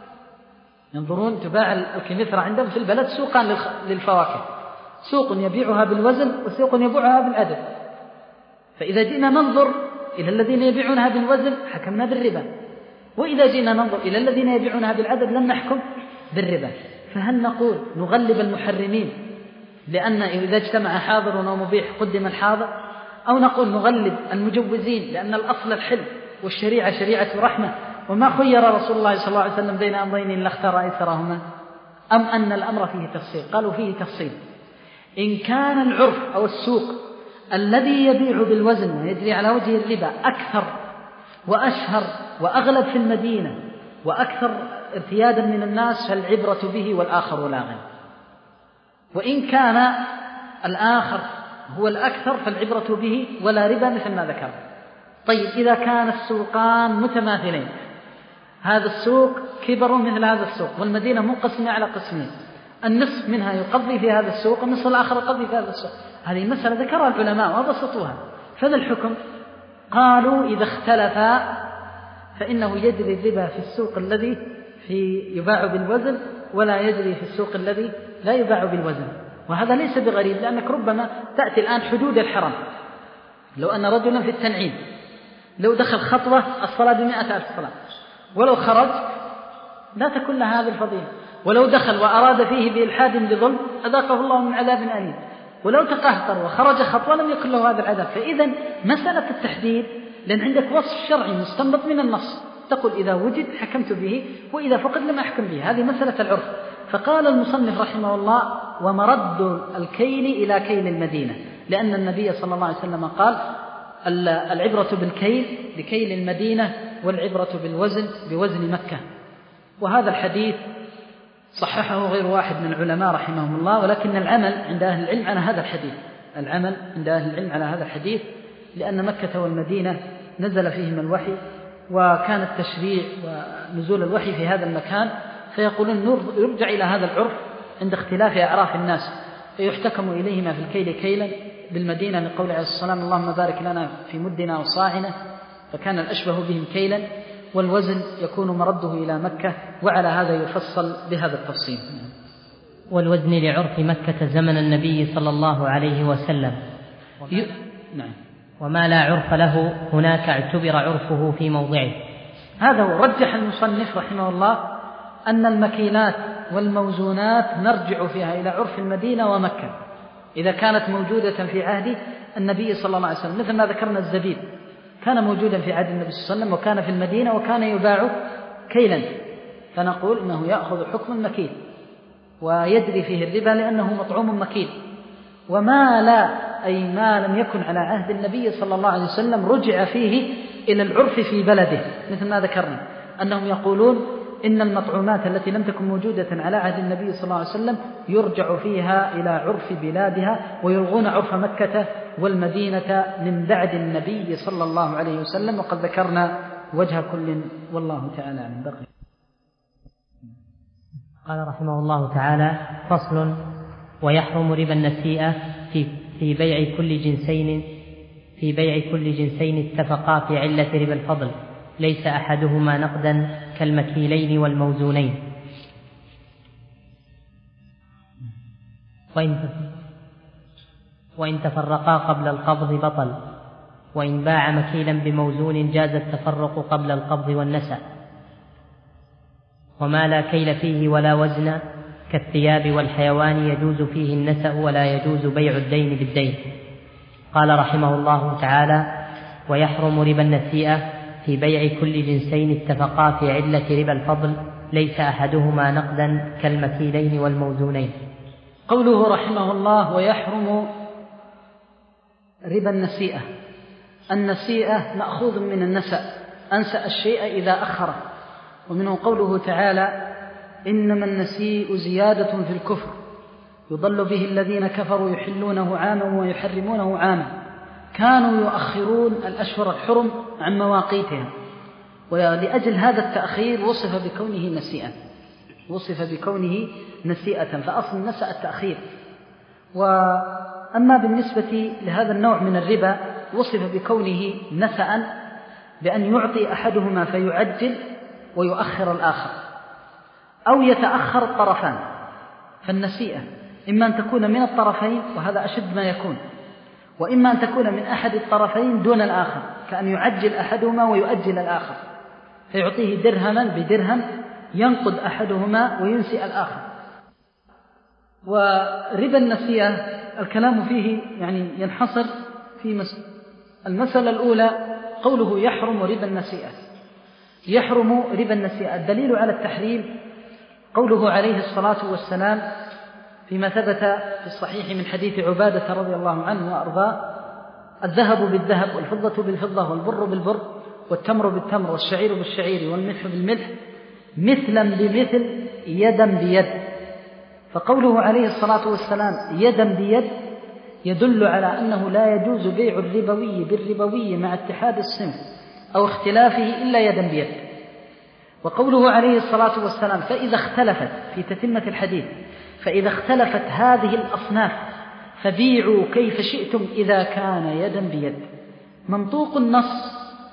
ينظرون تباع الكمثرى عندهم في البلد سوقان للفواكه، سوق يبيعها بالوزن وسوق يبيعها بالعدد. فإذا جئنا ننظر إلى الذين يبيعونها بالوزن حكمنا بالربا، وإذا جئنا ننظر إلى الذين يبيعونها بالعدد لم نحكم بالربا. فهل نقول نغلب المحرمين لأن إذا اجتمع حاضر ومبيح قدم الحاضر، أو نقول نغلب المجوزين لأن الأصل الحل والشريعة شريعة رحمة وما خير رسول الله صلى الله عليه وسلم بين أمرين إلا اختار أيسرهما؟ أم أن الأمر فيه تفصيل؟ قالوا فيه تفصيل. إن كان العرف أو السوق الذي يبيع بالوزن ويجري على وجه الربا أكثر وأشهر وأغلب في المدينة وأكثر ارتيادا من الناس فالعبرة به والآخر لا غير. وإن كان الآخر هو الأكثر فالعبرة به ولا ربا مثل ما ذكر. طيب إذا كان السوقان متماثلين، هذا السوق كبر مثل هذا السوق والمدينة منقسمة على قسمين، النصف منها يقضي في هذا السوق والنصف الآخر يقضي في هذا السوق، هذه مسألة ذكرها العلماء وبسطوها. فذا الحكم قالوا إذا اختلفا فإنه يجري الربا في السوق الذي في يباع بالوزن ولا يجري في السوق الذي لا يباع بالوزن. وهذا ليس بغريب، لأنك ربما تأتي الآن حدود الحرم. لو أن رجلا في التنعيم لو دخل خطوة الصلاة بمئة ألف صلاة، ولو خرج لا تكون له هذه الفضيلة، ولو دخل وأراد فيه بإلحاد بظلم أذاقه الله من عذاب أليم، ولو تقهقر وخرج خطوة لم يكن له هذا العذاب. فإذا مسألة التحديد، لأن عندك وصف شرعي مستنبط من النص، تقول إذا وجد حكمت به وإذا فقد لم أحكم به، هذه مسألة العرف. فقال المصنف رحمه الله: ومرد الكيل إلى كيل المدينة، لأن النبي صلى الله عليه وسلم قال: العبرة بالكيل لكيل المدينة والعبرة بالوزن بوزن مكة. وهذا الحديث صححه غير واحد من العلماء رحمهم الله، ولكن العمل عند أهل العلم على هذا الحديث، العمل عند أهل العلم على هذا الحديث، لأن مكة والمدينة نزل فيهم الوحي وكان التشريع ونزول الوحي في هذا المكان، فيقولون يرجع إلى هذا العرف عند اختلاف أعراف الناس، فيحتكم إليهما في الكيل كيلا بالمدينة من قول عليه الصلاة والسلام: اللهم بارك لنا في مدنا وصاعنا، فكان الأشبه بهم كيلا، والوزن يكون مرده إلى مكة، وعلى هذا يفصل بهذا التفصيل. والوزن لعرف مكة زمن النبي صلى الله عليه وسلم. ي... نعم. وما لا عرف له هناك اعتبر عرفه في موضعه. هذا هو. رجح المصنف رحمه الله أن المكيلات والموزونات نرجع فيها إلى عرف المدينة ومكة، إذا كانت موجودة في عهد النبي صلى الله عليه وسلم، مثل ما ذكرنا الزبيب كان موجودا في عهد النبي صلى الله عليه وسلم وكان في المدينة وكان يباع كيلا، فنقول إنه يأخذ حكم المكيل ويجري فيه الربا لأنه مطعوم مكيل. وما لا أي ما لم يكن على عهد النبي صلى الله عليه وسلم رجع فيه إلى العرف في بلده، مثل ما ذكرنا أنهم يقولون إن المطعومات التي لم تكن موجودة على عهد النبي صلى الله عليه وسلم يرجع فيها إلى عرف بلادها، ويلغون عرف مكة والمدينة من بعد النبي صلى الله عليه وسلم. وقد ذكرنا وجه كل والله تعالى عن بقي. قال رحمه الله تعالى: فصل: ويحرم ربا النسيئة في في بيع كل جنسين في بيع كل جنسين اتفقا في علة ربا الفضل، ليس أحدهما نقدا كالمكيلين والموزونين. وإن وإن تفرقا قبل القبض بطل، وإن باع مكيلا بموزون جاز التفرق قبل القبض والنسأ. وما لا كيل فيه ولا وزن كالثياب والحيوان يجوز فيه النسأ ولا يجوز بيع الدين بالدين. قال رحمه الله تعالى: ويحرم ربا النسيئة في بيع كل جنسين اتفقا في علة ربا الفضل، ليس أحدهما نقدا كالمكيلين والموزونين. قوله رحمه الله: ويحرم ربا النسيئة. النسيئة مأخوذ من النسأ، أنسأ الشيء إذا أخره، ومنه قوله تعالى: إنما النسيء زيادة في الكفر يضل به الذين كفروا يحلونه عاما ويحرمونه عاما، كانوا يؤخرون الأشهر الحرم عن مواقيتها، ولأجل هذا التأخير وصف بكونه نسيئا وصف بكونه نسيئة، فأصل نسأ التأخير. وأما بالنسبة لهذا النوع من الربا وصف بكونه نسأ بأن يعطي أحدهما فيعجل ويؤخر الآخر، أو يتأخر الطرفان. فالنسيئة إما أن تكون من الطرفين وهذا أشد ما يكون، وإما أن تكون من أحد الطرفين دون الآخر، كأن يعجل أحدهما ويؤجل الآخر، فيعطيه درهما بدرهم ينقض أحدهما وينسي الآخر. وربا النسيئة الكلام فيه يعني ينحصر في المسألة الأولى، قوله يحرم ربا النسيئة. يحرم ربا النسيئة، الدليل على التحريم قوله عليه الصلاة والسلام فيما ثبت في الصحيح من حديث عبادة رضي الله عنه وأرضاه: الذهب بالذهب والفضة بالفضة والبر بالبر والتمر بالتمر والشعير بالشعير والملح بالملح مثلا بمثل يدا بيد. فقوله عليه الصلاة والسلام يدا بيد يدل على أنه لا يجوز بيع الربوي بالربوي مع اتحاد الصنف أو اختلافه إلا يدا بيد. وقوله عليه الصلاة والسلام فإذا اختلفت، في تتمة الحديث، فإذا اختلفت هذه الأصناف فبيعوا كيف شئتم إذا كان يدا بيد. منطوق النص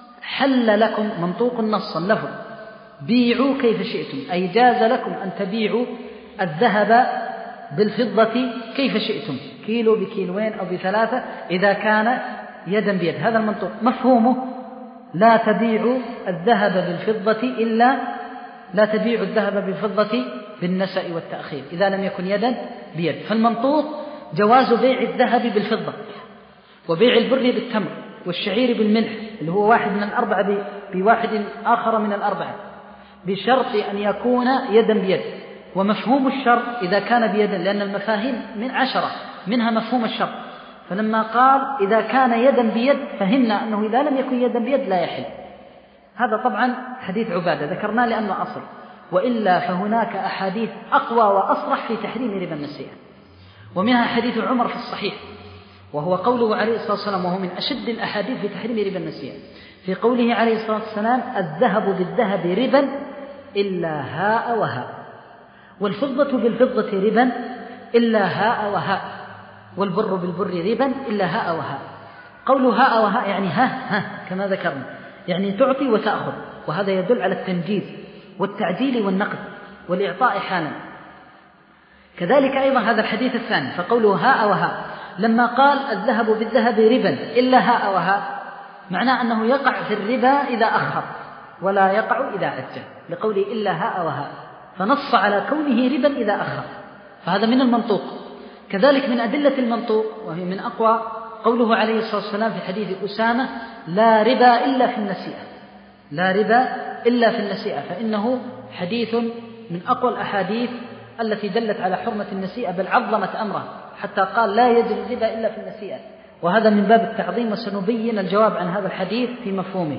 حل لكم، منطوق النص اللفظ بيعوا كيف شئتم، أي جاز لكم أن تبيعوا الذهب بالفضة كيف شئتم، كيلو بكيلوين أو بثلاثة إذا كان يدا بيد. هذا المنطوق مفهومه لا تبيعوا الذهب بالفضة إلا لا تبيعوا الذهب بالفضة بالنسأ والتأخير إذا لم يكن يدا بيد. فالمنطوق جواز بيع الذهب بالفضة، وبيع البر بالتمر والشعير بالملح اللي هو واحد من الأربعة بواحد آخر من الأربعة، بشرط أن يكون يدا بيد. ومفهوم الشرط إذا كان بيدا، لأن المفاهيم من عشرة منها مفهوم الشرط، فلما قال إذا كان يدا بيد فهمنا أنه إذا لم يكن يدا بيد لا يحل. هذا طبعا حديث عبادة ذكرناه لأنه أصل، وإلا فهناك أحاديث أقوى وأصرح في تحريم ربا النسيئة، ومنها حديث عمر في الصحيح، وهو قوله عليه الصلاة والسلام، وهو من أشد الأحاديث في تحريم ربا النسيئة، في قوله عليه الصلاة والسلام الذهب بالذهب ربا إلا هاء وهاء، والفضة بالفضة ربا إلا هاء وهاء، والبر بالبر ربا إلا هاء وهاء. قوله هاء وهاء يعني ها ها كما ذكرنا، يعني تعطي وتأخذ، وهذا يدل على التنجيز والتعجيل والنقد والإعطاء حالا. كذلك أيضا هذا الحديث الثاني، فقوله هاء وهاء لما قال الذهب بالذهب ربا إلا هاء وهاء، معناه أنه يقع في الربا إذا أخر ولا يقع إذا عجل، لقوله إلا هاء وهاء، فنص على كونه ربا إذا أخر، فهذا من المنطوق. كذلك من أدلة المنطوق وهي من أقوى قوله عليه الصلاة والسلام في حديث أسامة: لا ربا إلا في النسيئة، لا ربا إلا في النسيئة، فإنه حديث من أقوى الأحاديث التي دلت على حرمة النسيئة، بل عظمت أمره حتى قال: لا يجري الربا إلا في النسيئة. وهذا من باب التعظيم، وسنبين الجواب عن هذا الحديث في مفهومه.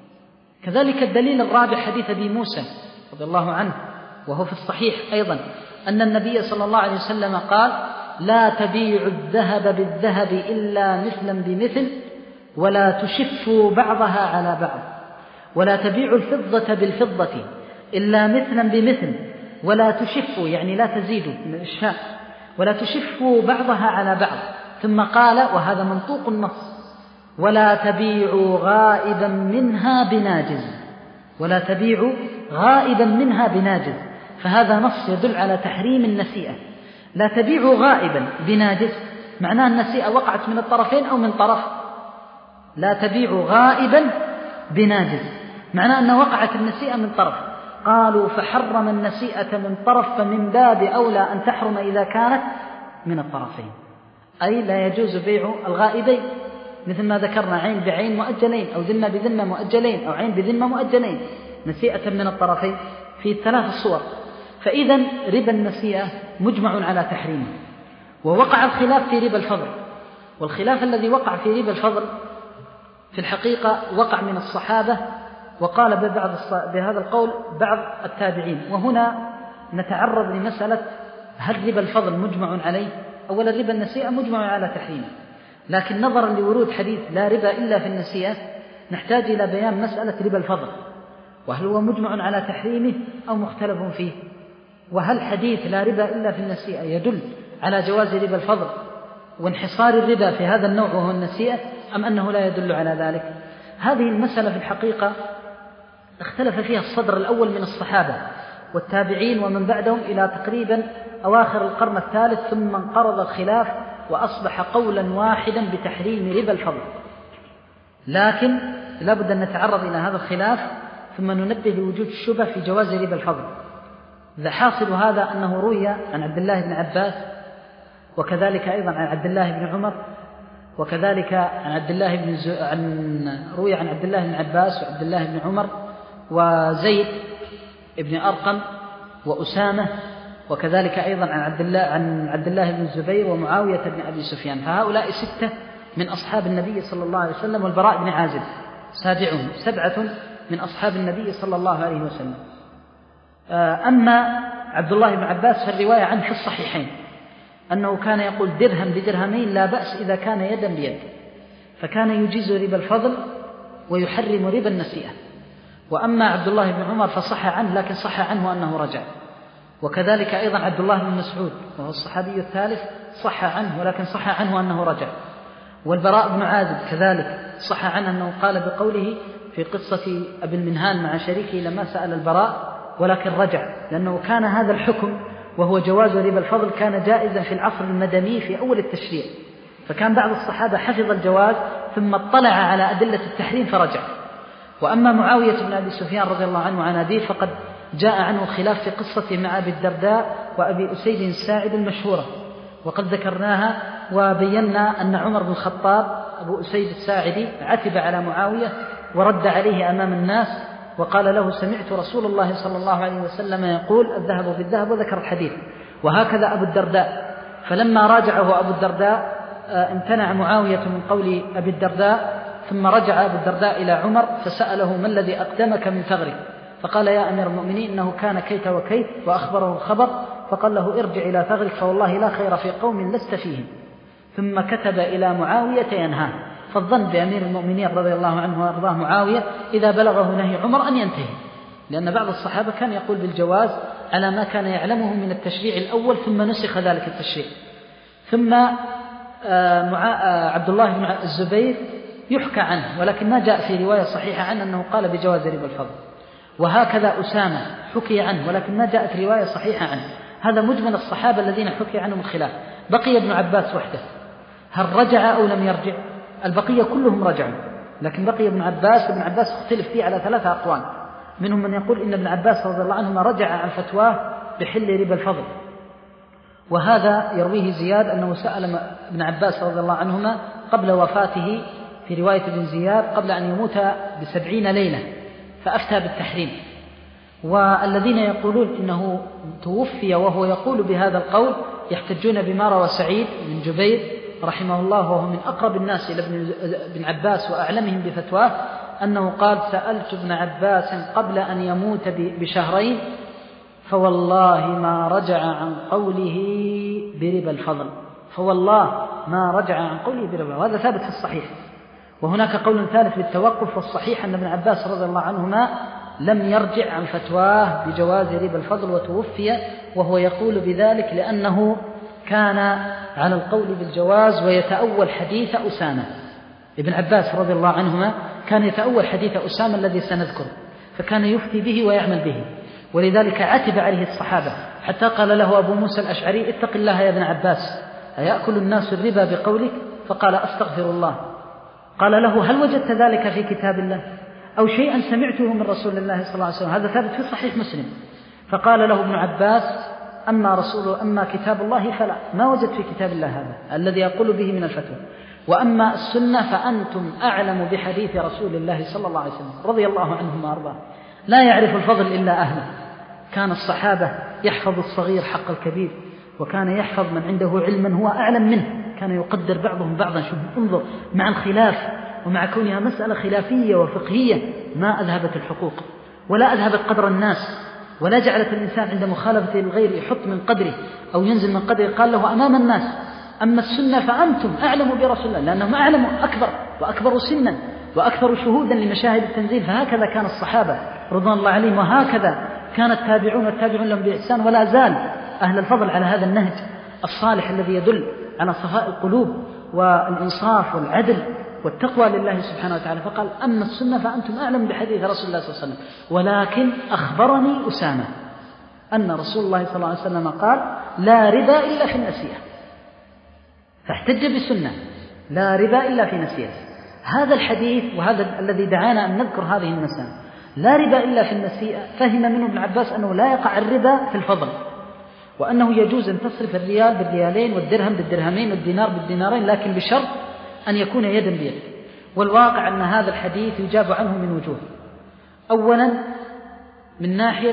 كذلك الدليل الرابع حديث أبي موسى رضي الله عنه، وهو في الصحيح أيضا، أن النبي صلى الله عليه وسلم قال: لا تبيعوا الذهب بالذهب إلا مثلا بمثل، ولا تشفوا بعضها على بعض، ولا تبيعوا الفضة بالفضة إلا مثلا بمثل، ولا تشفوا يعني لا تزيدوا من الإشفاء، ولا تشفوا بعضها على بعض. ثم قال، وهذا منطوق النص: ولا تبيعوا غائبا منها بناجز، ولا تبيعوا غائبا منها بناجز. فهذا نص يدل على تحريم النسيئة. لا تبيعوا غائبا بناجز معناه النسيئة وقعت من الطرفين أو من طرف. لا تبيعوا غائبا بناجز معناه أن وقعت النسيئة من طرف. قالوا: فحرم النسيئة من طرف، فمن باب أولى أن تحرم إذا كانت من الطرفين، أي لا يجوز بيع الغائبين، مثل ما ذكرنا: عين بعين مؤجلين، أو ذمة بذمة مؤجلين، أو عين بذمة مؤجلين، نسيئة من الطرفين في ثلاث صور. فإذا ربا النسيئة مجمع على تحريمه. ووقع الخلاف في ربا الفضل، والخلاف الذي وقع في ربا الفضل في الحقيقة وقع من الصحابة، وقال ببعض بهذا القول بعض التابعين. وهنا نتعرض لمسألة: هل ربا الفضل مجمع عليه؟ أولا ربا النسيئة مجمع على تحريمه، لكن نظرا لورود حديث لا ربا إلا في النسيئة نحتاج إلى بيان مسألة ربا الفضل، وهل هو مجمع على تحريمه أو مختلف فيه؟ وهل حديث لا ربا إلا في النسيئة يدل على جواز ربا الفضل وانحصار الربا في هذا النوع وهو النسيئة، أم أنه لا يدل على ذلك؟ هذه المسألة في الحقيقة اختلف فيها الصدر الأول من الصحابة والتابعين ومن بعدهم إلى تقريبا أواخر القرن الثالث، ثم انقرض الخلاف وأصبح قولا واحدا بتحريم ربا الفضل. لكن لابد أن نتعرض إلى هذا الخلاف ثم ننبه لوجود الشبه في جواز ربا الفضل. إذا حاصل هذا أنه روي عن عبد الله بن عباس، وكذلك أيضا عن عبد الله بن عمر، وكذلك عن عبد الله بن ز... عن روي عن عبد الله بن عباس وعبد الله بن عمر وزيد بن أرقم وأسامة، وكذلك أيضا عن عبد الله عن عبد الله بن الزبير ومعاوية بن أبي سفيان. فهؤلاء ستة من أصحاب النبي صلى الله عليه وسلم، والبراء بن عازب سابعهم، سبعة من أصحاب النبي صلى الله عليه وسلم. أما عبد الله بن عباس فالرواية عنه في الصحيحين أنه كان يقول: درهم بدرهمين لا بأس إذا كان يدا بيد، فكان يجيز ربا الفضل ويحرم ربا النسيئة. وأما عبد الله بن عمر فصح عنه، لكن صح عنه أنه رجع. وكذلك أيضا عبد الله بن مسعود وهو الصحابي الثالث صح عنه، ولكن صح عنه أنه رجع. والبراء بن عازب كذلك صح عنه أنه قال بقوله في قصة أبي المنهال مع شريكه لما سأل البراء، ولكن رجع، لأنه كان هذا الحكم وهو جواز ربا الفضل كان جائزا في العصر المدني في أول التشريع، فكان بعض الصحابة حفظ الجواز ثم اطلع على أدلة التحريم فرجع. وأما معاوية بن أبي سفيان رضي الله عنه عن أبيه فقد جاء عنه خلاف في قصة مع أبي الدرداء وأبي أسيد الساعد المشهورة، وقد ذكرناها وبينا أن عمر بن الخطاب أبو أسيد الساعدي عتب على معاوية ورد عليه أمام الناس وقال له: سمعت رسول الله صلى الله عليه وسلم يقول الذهب بالذهب، وذكر الحديث. وهكذا أبو الدرداء، فلما راجعه أبو الدرداء امتنع معاوية من قول أبي الدرداء، ثم رجع أبو الدرداء إلى عمر فسأله: ما الذي أقدمك من ثغرك؟ فقال: يا أمير المؤمنين إنه كان كيت وكيت، وأخبره الخبر، فقال له: ارجع إلى ثغرك فوالله لا خير في قوم لست فيهم. ثم كتب إلى معاوية ينهاه. فالظن بأمير المؤمنين رضي الله عنه وأرضاه معاوية إذا بلغه نهي عمر أن ينتهي، لأن بعض الصحابة كان يقول بالجواز على ما كان يعلمه من التشريع الأول ثم نسخ ذلك التشريع. ثم عبد الله بن الزبير يحكى عنه، ولكن ما جاء في رواية صحيحة عنه أنه قال بجواز ربا الفضل. وهكذا أسامة حكي عنه، ولكن ما جاءت رواية صحيحة عنه. هذا مجمل الصحابة الذين حكي عنهم الخلاف. بقي ابن عباس وحده، هل رجع أو لم يرجع؟ البقية كلهم رجعوا، لكن بقي ابن عباس. ابن عباس اختلف فيه على ثلاثة أقوال، منهم من يقول إن ابن عباس رضي الله عنهما رجع عن فتواه بحل ربا الفضل، وهذا يرويه زياد أنه سأل ابن عباس رضي الله عنهما قبل وفاته في رواية ابن زياد قبل أن يموت بسبعين ليلة فأفتى بالتحريم. والذين يقولون إنه توفي وهو يقول بهذا القول يحتجون بما روى سعيد بن جبير رحمه الله وهو من أقرب الناس إلى ابن عباس وأعلمهم بفتواه أنه قال سألت ابن عباس قبل أن يموت بشهرين فوالله ما رجع عن قوله بربا الفضل، فوالله ما رجع عن قوله بربا الفضل، وهذا ثابت في الصحيح. وهناك قول ثالث بالتوقف، والصحيح أن ابن عباس رضي الله عنهما لم يرجع عن فتواه بجواز ربا الفضل وتوفي وهو يقول بذلك لأنه كان على القول بالجواز ويتأول حديث أسامة. ابن عباس رضي الله عنهما كان يتأول حديث أسامة الذي سنذكر، فكان يفتي به ويعمل به، ولذلك عتب عليه الصحابة حتى قال له أبو موسى الأشعري اتق الله يا ابن عباس أيأكل الناس الربا بقولك؟ فقال أستغفر الله. قال له هل وجدت ذلك في كتاب الله أو شيئا سمعته من رسول الله صلى الله عليه وسلم؟ هذا ثابت في صحيح مسلم. فقال له ابن عباس أما رسول أما كتاب الله فلا، ما وجدت في كتاب الله هذا الذي يقول به من الفتوى، وأما السنة فأنتم أعلم بحديث رسول الله صلى الله عليه وسلم رضي الله عنهم وأرضاه، لا يعرف الفضل إلا أهله. كان الصحابة يحفظ الصغير حق الكبير، وكان يحفظ من عنده علما هو أعلم منه، كان يقدر بعضهم بعضا. شوف انظر، مع الخلاف ومع كونها مسألة خلافية وفقهية ما أذهبت الحقوق ولا أذهبت قدر الناس ولا جعلت الإنسان عند مخالفة الغير يحط من قدره أو ينزل من قدره، قال له أمام الناس أما السنة فأنتم أعلم برسول الله، لأنهم أعلم أكبر وأكبر سنا وأكثر شهودا لمشاهد التنزيل. فهكذا كان الصحابة رضوان الله عليهم، وهكذا كان التابعون والتابعون لهم بإحسان، ولا زال أهل الفضل على هذا النهج الصالح الذي يدل على صفاء القلوب والإنصاف والعدل والتقوى لله سبحانه وتعالى. فقال أما السنة فأنتم أعلم بحديث رسول الله صلى الله عليه وسلم، ولكن أخبرني أسامة أن رسول الله صلى الله عليه وسلم قال لا ربا إلا في النسيئة، فاحتج بسنة لا ربا إلا في نسيئة. هذا الحديث وهذا الذي دعانا أن نذكر هذه المسألة لا ربا إلا في النسيئة، فهم منه ابن عباس أنه لا يقع الربا في الفضل، وأنه يجوز أن تصرف الريال بالريالين والدرهم بالدرهمين والدينار بالدينارين، لكن بشرط أن يكون يدا بيد. والواقع أن هذا الحديث يجاب عنه من وجوه. أولا من ناحية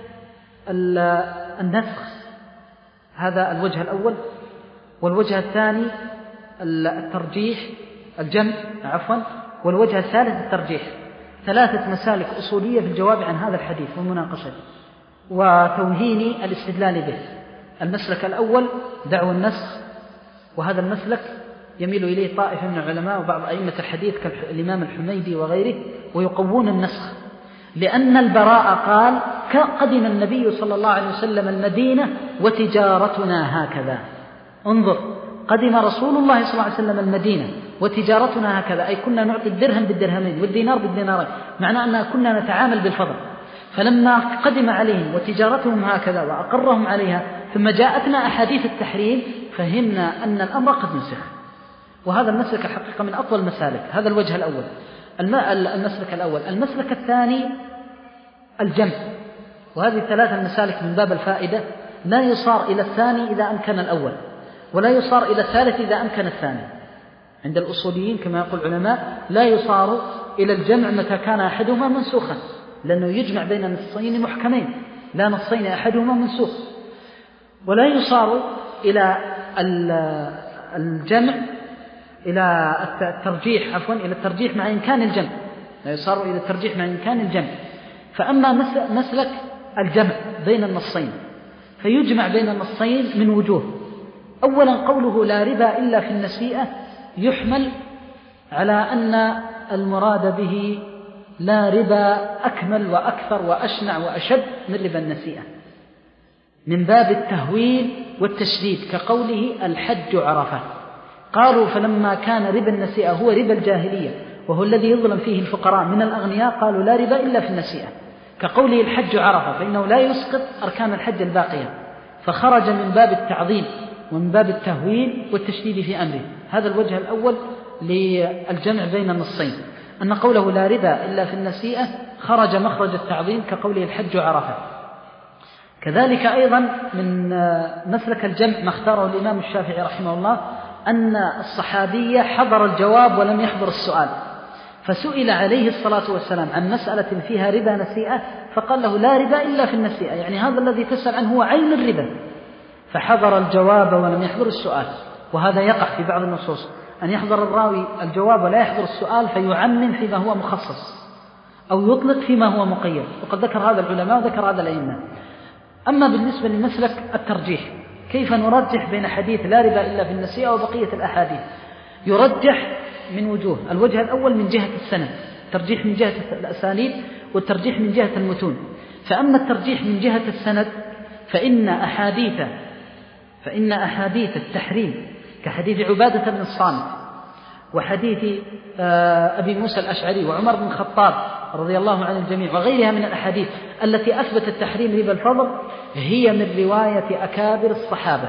النسخ، هذا الوجه الأول، والوجه الثاني الترجيح الجمع عفوا والوجه الثالث الترجيح. ثلاثة مسالك أصولية في الجواب عن هذا الحديث ومناقشته وتوهين الاستدلال به. المسلك الأول دعوى النسخ، وهذا المسلك يميل إليه طائفة من العلماء وبعض أئمة الحديث كالإمام الحميدي وغيره، ويقوون النسخ، لأن البراء قال قدم النبي صلى الله عليه وسلم المدينة وتجارتنا هكذا. انظر، قدم رسول الله صلى الله عليه وسلم المدينة وتجارتنا هكذا، أي كنا نعطي الدرهم بالدرهمين والدينار بالدينارين، معنى أننا كنا نتعامل بالفضل. فلما قدم عليهم وتجارتهم هكذا وأقرهم عليها ثم جاءتنا أحاديث التحريم فهمنا أن الأمر قد نسخ. وهذا المسلك الحقيقة من أطول المسالك. هذا الوجه الأول المسلك الأول. المسلك الثاني الجمع، وهذه الثلاثة المسالك من باب الفائدة لا يصار إلى الثاني إذا أمكن الأول، ولا يصار إلى الثالث إذا أمكن الثاني. عند الأصوليين كما يقول العلماء لا يصار إلى الجمع متى كان أحدهما منسوخا، لأنه يجمع بين نصين محكمين لا نصين أحدهما منسوخ. ولا يصار إلى الجمع إلى الترجيح عفوا إلى الترجيح مع إمكان الجمع، لا يصار إلى الترجيح مع إمكان الجمع. فأما مسلك الجمع بين النصين فيجمع بين النصين من وجوه. أولا قوله لا ربا إلا في النسيئة يحمل على أن المراد به لا ربا أكمل وأكثر وأشنع وأشد من ربا النسيئة، من باب التهويل والتشديد، كقوله الحج عرفة. قالوا فلما كان ربا النسيئة هو ربا الجاهلية وهو الذي يظلم فيه الفقراء من الأغنياء قالوا لا ربا إلا في النسيئة، كقوله الحج عرفة فإنه لا يسقط أركان الحج الباقية، فخرج من باب التعظيم ومن باب التهويل والتشديد في أمره. هذا الوجه الأول للجمع بين النصين، أن قوله لا ربا إلا في النسيئة خرج مخرج التعظيم كقوله الحج عرفة. كذلك أيضا من مسلك الجمع ما اختاره الإمام الشافعي رحمه الله أن الصحابي حضر الجواب ولم يحضر السؤال، فسئل عليه الصلاة والسلام عن مسألة فيها ربا نسيئة فقال له لا ربا إلا في النسيئة، يعني هذا الذي تسأل عنه هو عين الربا، فحضر الجواب ولم يحضر السؤال. وهذا يقع في بعض النصوص أن يحضر الراوي الجواب ولا يحضر السؤال فيعمم فيما هو مخصص أو يطلق فيما هو مقيد، وقد ذكر هذا العلماء وذكر هذا الأئمة. أما بالنسبة لمسلك الترجيح، كيف نرجح بين حديث لا ربا إلا في النسيئة وبقية الأحاديث؟ يرجح من وجوه. الوجه الأول من جهة السند، ترجيح من جهة الأسانيد والترجيح من جهة المتون. فأما الترجيح من جهة السند فإن أحاديث فإن أحاديث التحريم كحديث عبادة بن الصامت وحديث أبي موسى الأشعري وعمر بن الخطاب رضي الله عن الجميع وغيرها من الأحاديث التي أثبتت تحريم ربا الفضل هي من رواية أكابر الصحابة،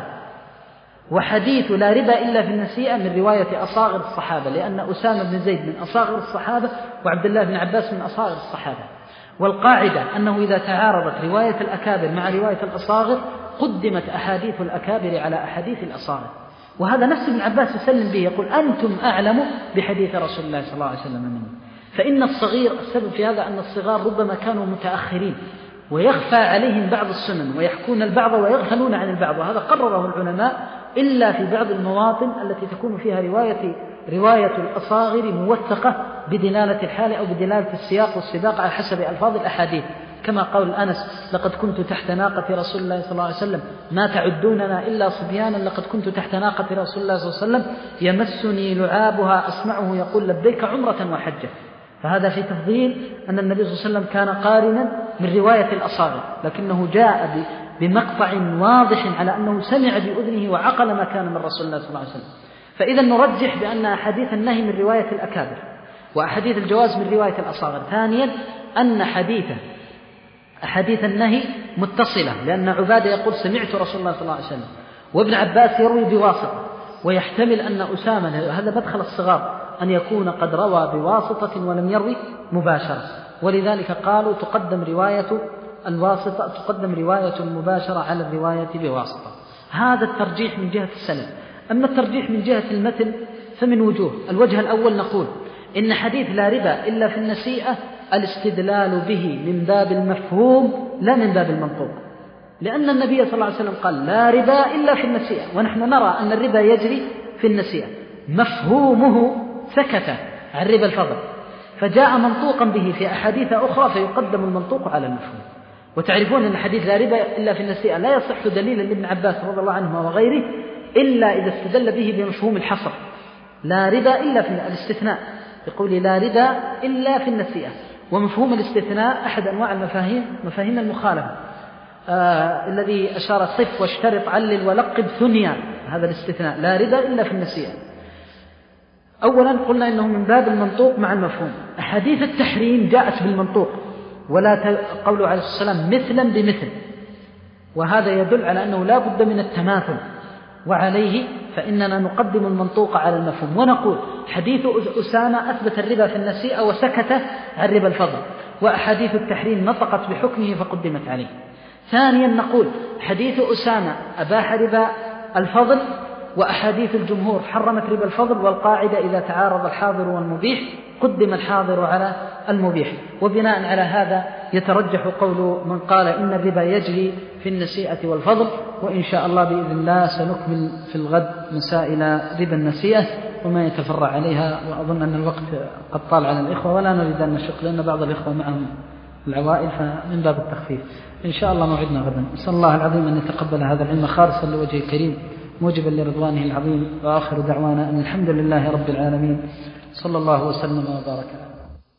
وحديث لا ربا إلا في النسيئة من رواية أصاغر الصحابة، لأن أسامة بن زيد من أصاغر الصحابة وعبد الله بن عباس من أصاغر الصحابة. والقاعدة أنه إذا تعارضت رواية الأكابر مع رواية الأصاغر قدمت أحاديث الأكابر على أحاديث الأصاغر، وهذا نفس ابن عباس يسلم به، يقول أنتم أعلم بحديث رسول الله صلى الله عليه وسلم مني. فإن الصغير السبب في هذا أن الصغار ربما كانوا متأخرين ويخفى عليهم بعض السنن ويحكون البعض ويغفلون عن البعض، وهذا قرره العلماء إلا في بعض المواطن التي تكون فيها رواية رواية الأصاغر موثقة بدلالة الحال أو بدلالة السياق والسباق على حسب ألفاظ الأحاديث، كما قول أنس لقد كنت تحت ناقة رسول الله صلى الله عليه وسلم ما تعدوننا إلا صبيانا، لقد كنت تحت ناقة رسول الله صلى الله عليه وسلم يمسني لعابها أسمعه يقول لبيك عمرة وحجة. فهذا في تفضيل أن النبي صلى الله عليه وسلم كان قارنا من رواية الأصاغر، لكنه جاء بمقطع واضح على أنه سمع بأذنه وعقل ما كان من رسول الله صلى الله عليه وسلم. فإذا نرجح بأن أحاديث النهي من رواية الأكابر وأحاديث الجواز من رواية الأصاغر. ثانيا أن حديث أحاديث النهي متصلة، لأن عبادة يقول سمعت رسول الله صلى الله عليه وسلم، وابن عباس يروي بواسطة، ويحتمل أن أسامة هذا مدخل الصغار أن يكون قد روى بواسطة ولم يروي مباشرة، ولذلك قالوا تقدم رواية الواسطة تقدم رواية المباشرة على الرواية بواسطة. هذا الترجيح من جهة السند. أما الترجيح من جهة المتن فمن وجوه. الوجه الأول نقول إن حديث لا ربا إلا في النسيئة الاستدلال به من باب المفهوم لا من باب المنطوق، لأن النبي صلى الله عليه وسلم قال لا ربا إلا في النسيئة، ونحن نرى أن الربا يجري في النسيئة، مفهومه سكت عن ربا الفضل، فجاء منطوقا به في أحاديث أخرى فيقدم المنطوق على المفهوم. وتعرفون أن حديث لا ربا إلا في النسيئة لا يصح دليلا لابن عباس رضي الله عنه وغيره إلا إذا استدل به بمفهوم الحصر، لا ربا إلا في الاستثناء، يقول لا ربا إلا في النسيئة. ومفهوم الاستثناء أحد أنواع المفاهيم مفاهيم المخالفة آه الذي أشار صف واشترط علل ولقب ثنيا، هذا الاستثناء لا ربا إلا في النسيئة. أولا قلنا إنه من باب المنطوق مع المفهوم. أحاديث التحريم جاءت بالمنطوق، ولا قوله عليه الصلاة والسلام مثلا بمثل، وهذا يدل على أنه لا بد من التماثل، وعليه فإننا نقدم المنطوق على المفهوم. ونقول حديث أسامة أثبت الربا في النسيئة وسكت عن ربا الفضل، وأحاديث التحريم نطقت بحكمه فقدمت عليه. ثانيا نقول حديث أسامة أباح ربا الفضل، وأحاديث الجمهور حرمت ربا الفضل، والقاعدة إذا تعارض الحاضر والمبيح قدم الحاضر على المبيح. وبناء على هذا يترجح قول من قال إن الربا يجري في النسيئة والفضل. وإن شاء الله بإذن الله سنكمل في الغد مسائل ربا النسيئة وما يتفرع عليها، وأظن أن الوقت قد طال على الإخوة ولا نريد أن نشق، لأن بعض الإخوة معهم العوائل فمن باب التخفيف. إن شاء الله موعدنا غدا. نسأل الله العظيم أن يتقبل هذا العلم خالصا لوجهه الكريم موجبا لرضوانه العظيم. وآخر دعوانا أن الحمد لله رب العالمين، صلى الله وسلم وبارك عليه.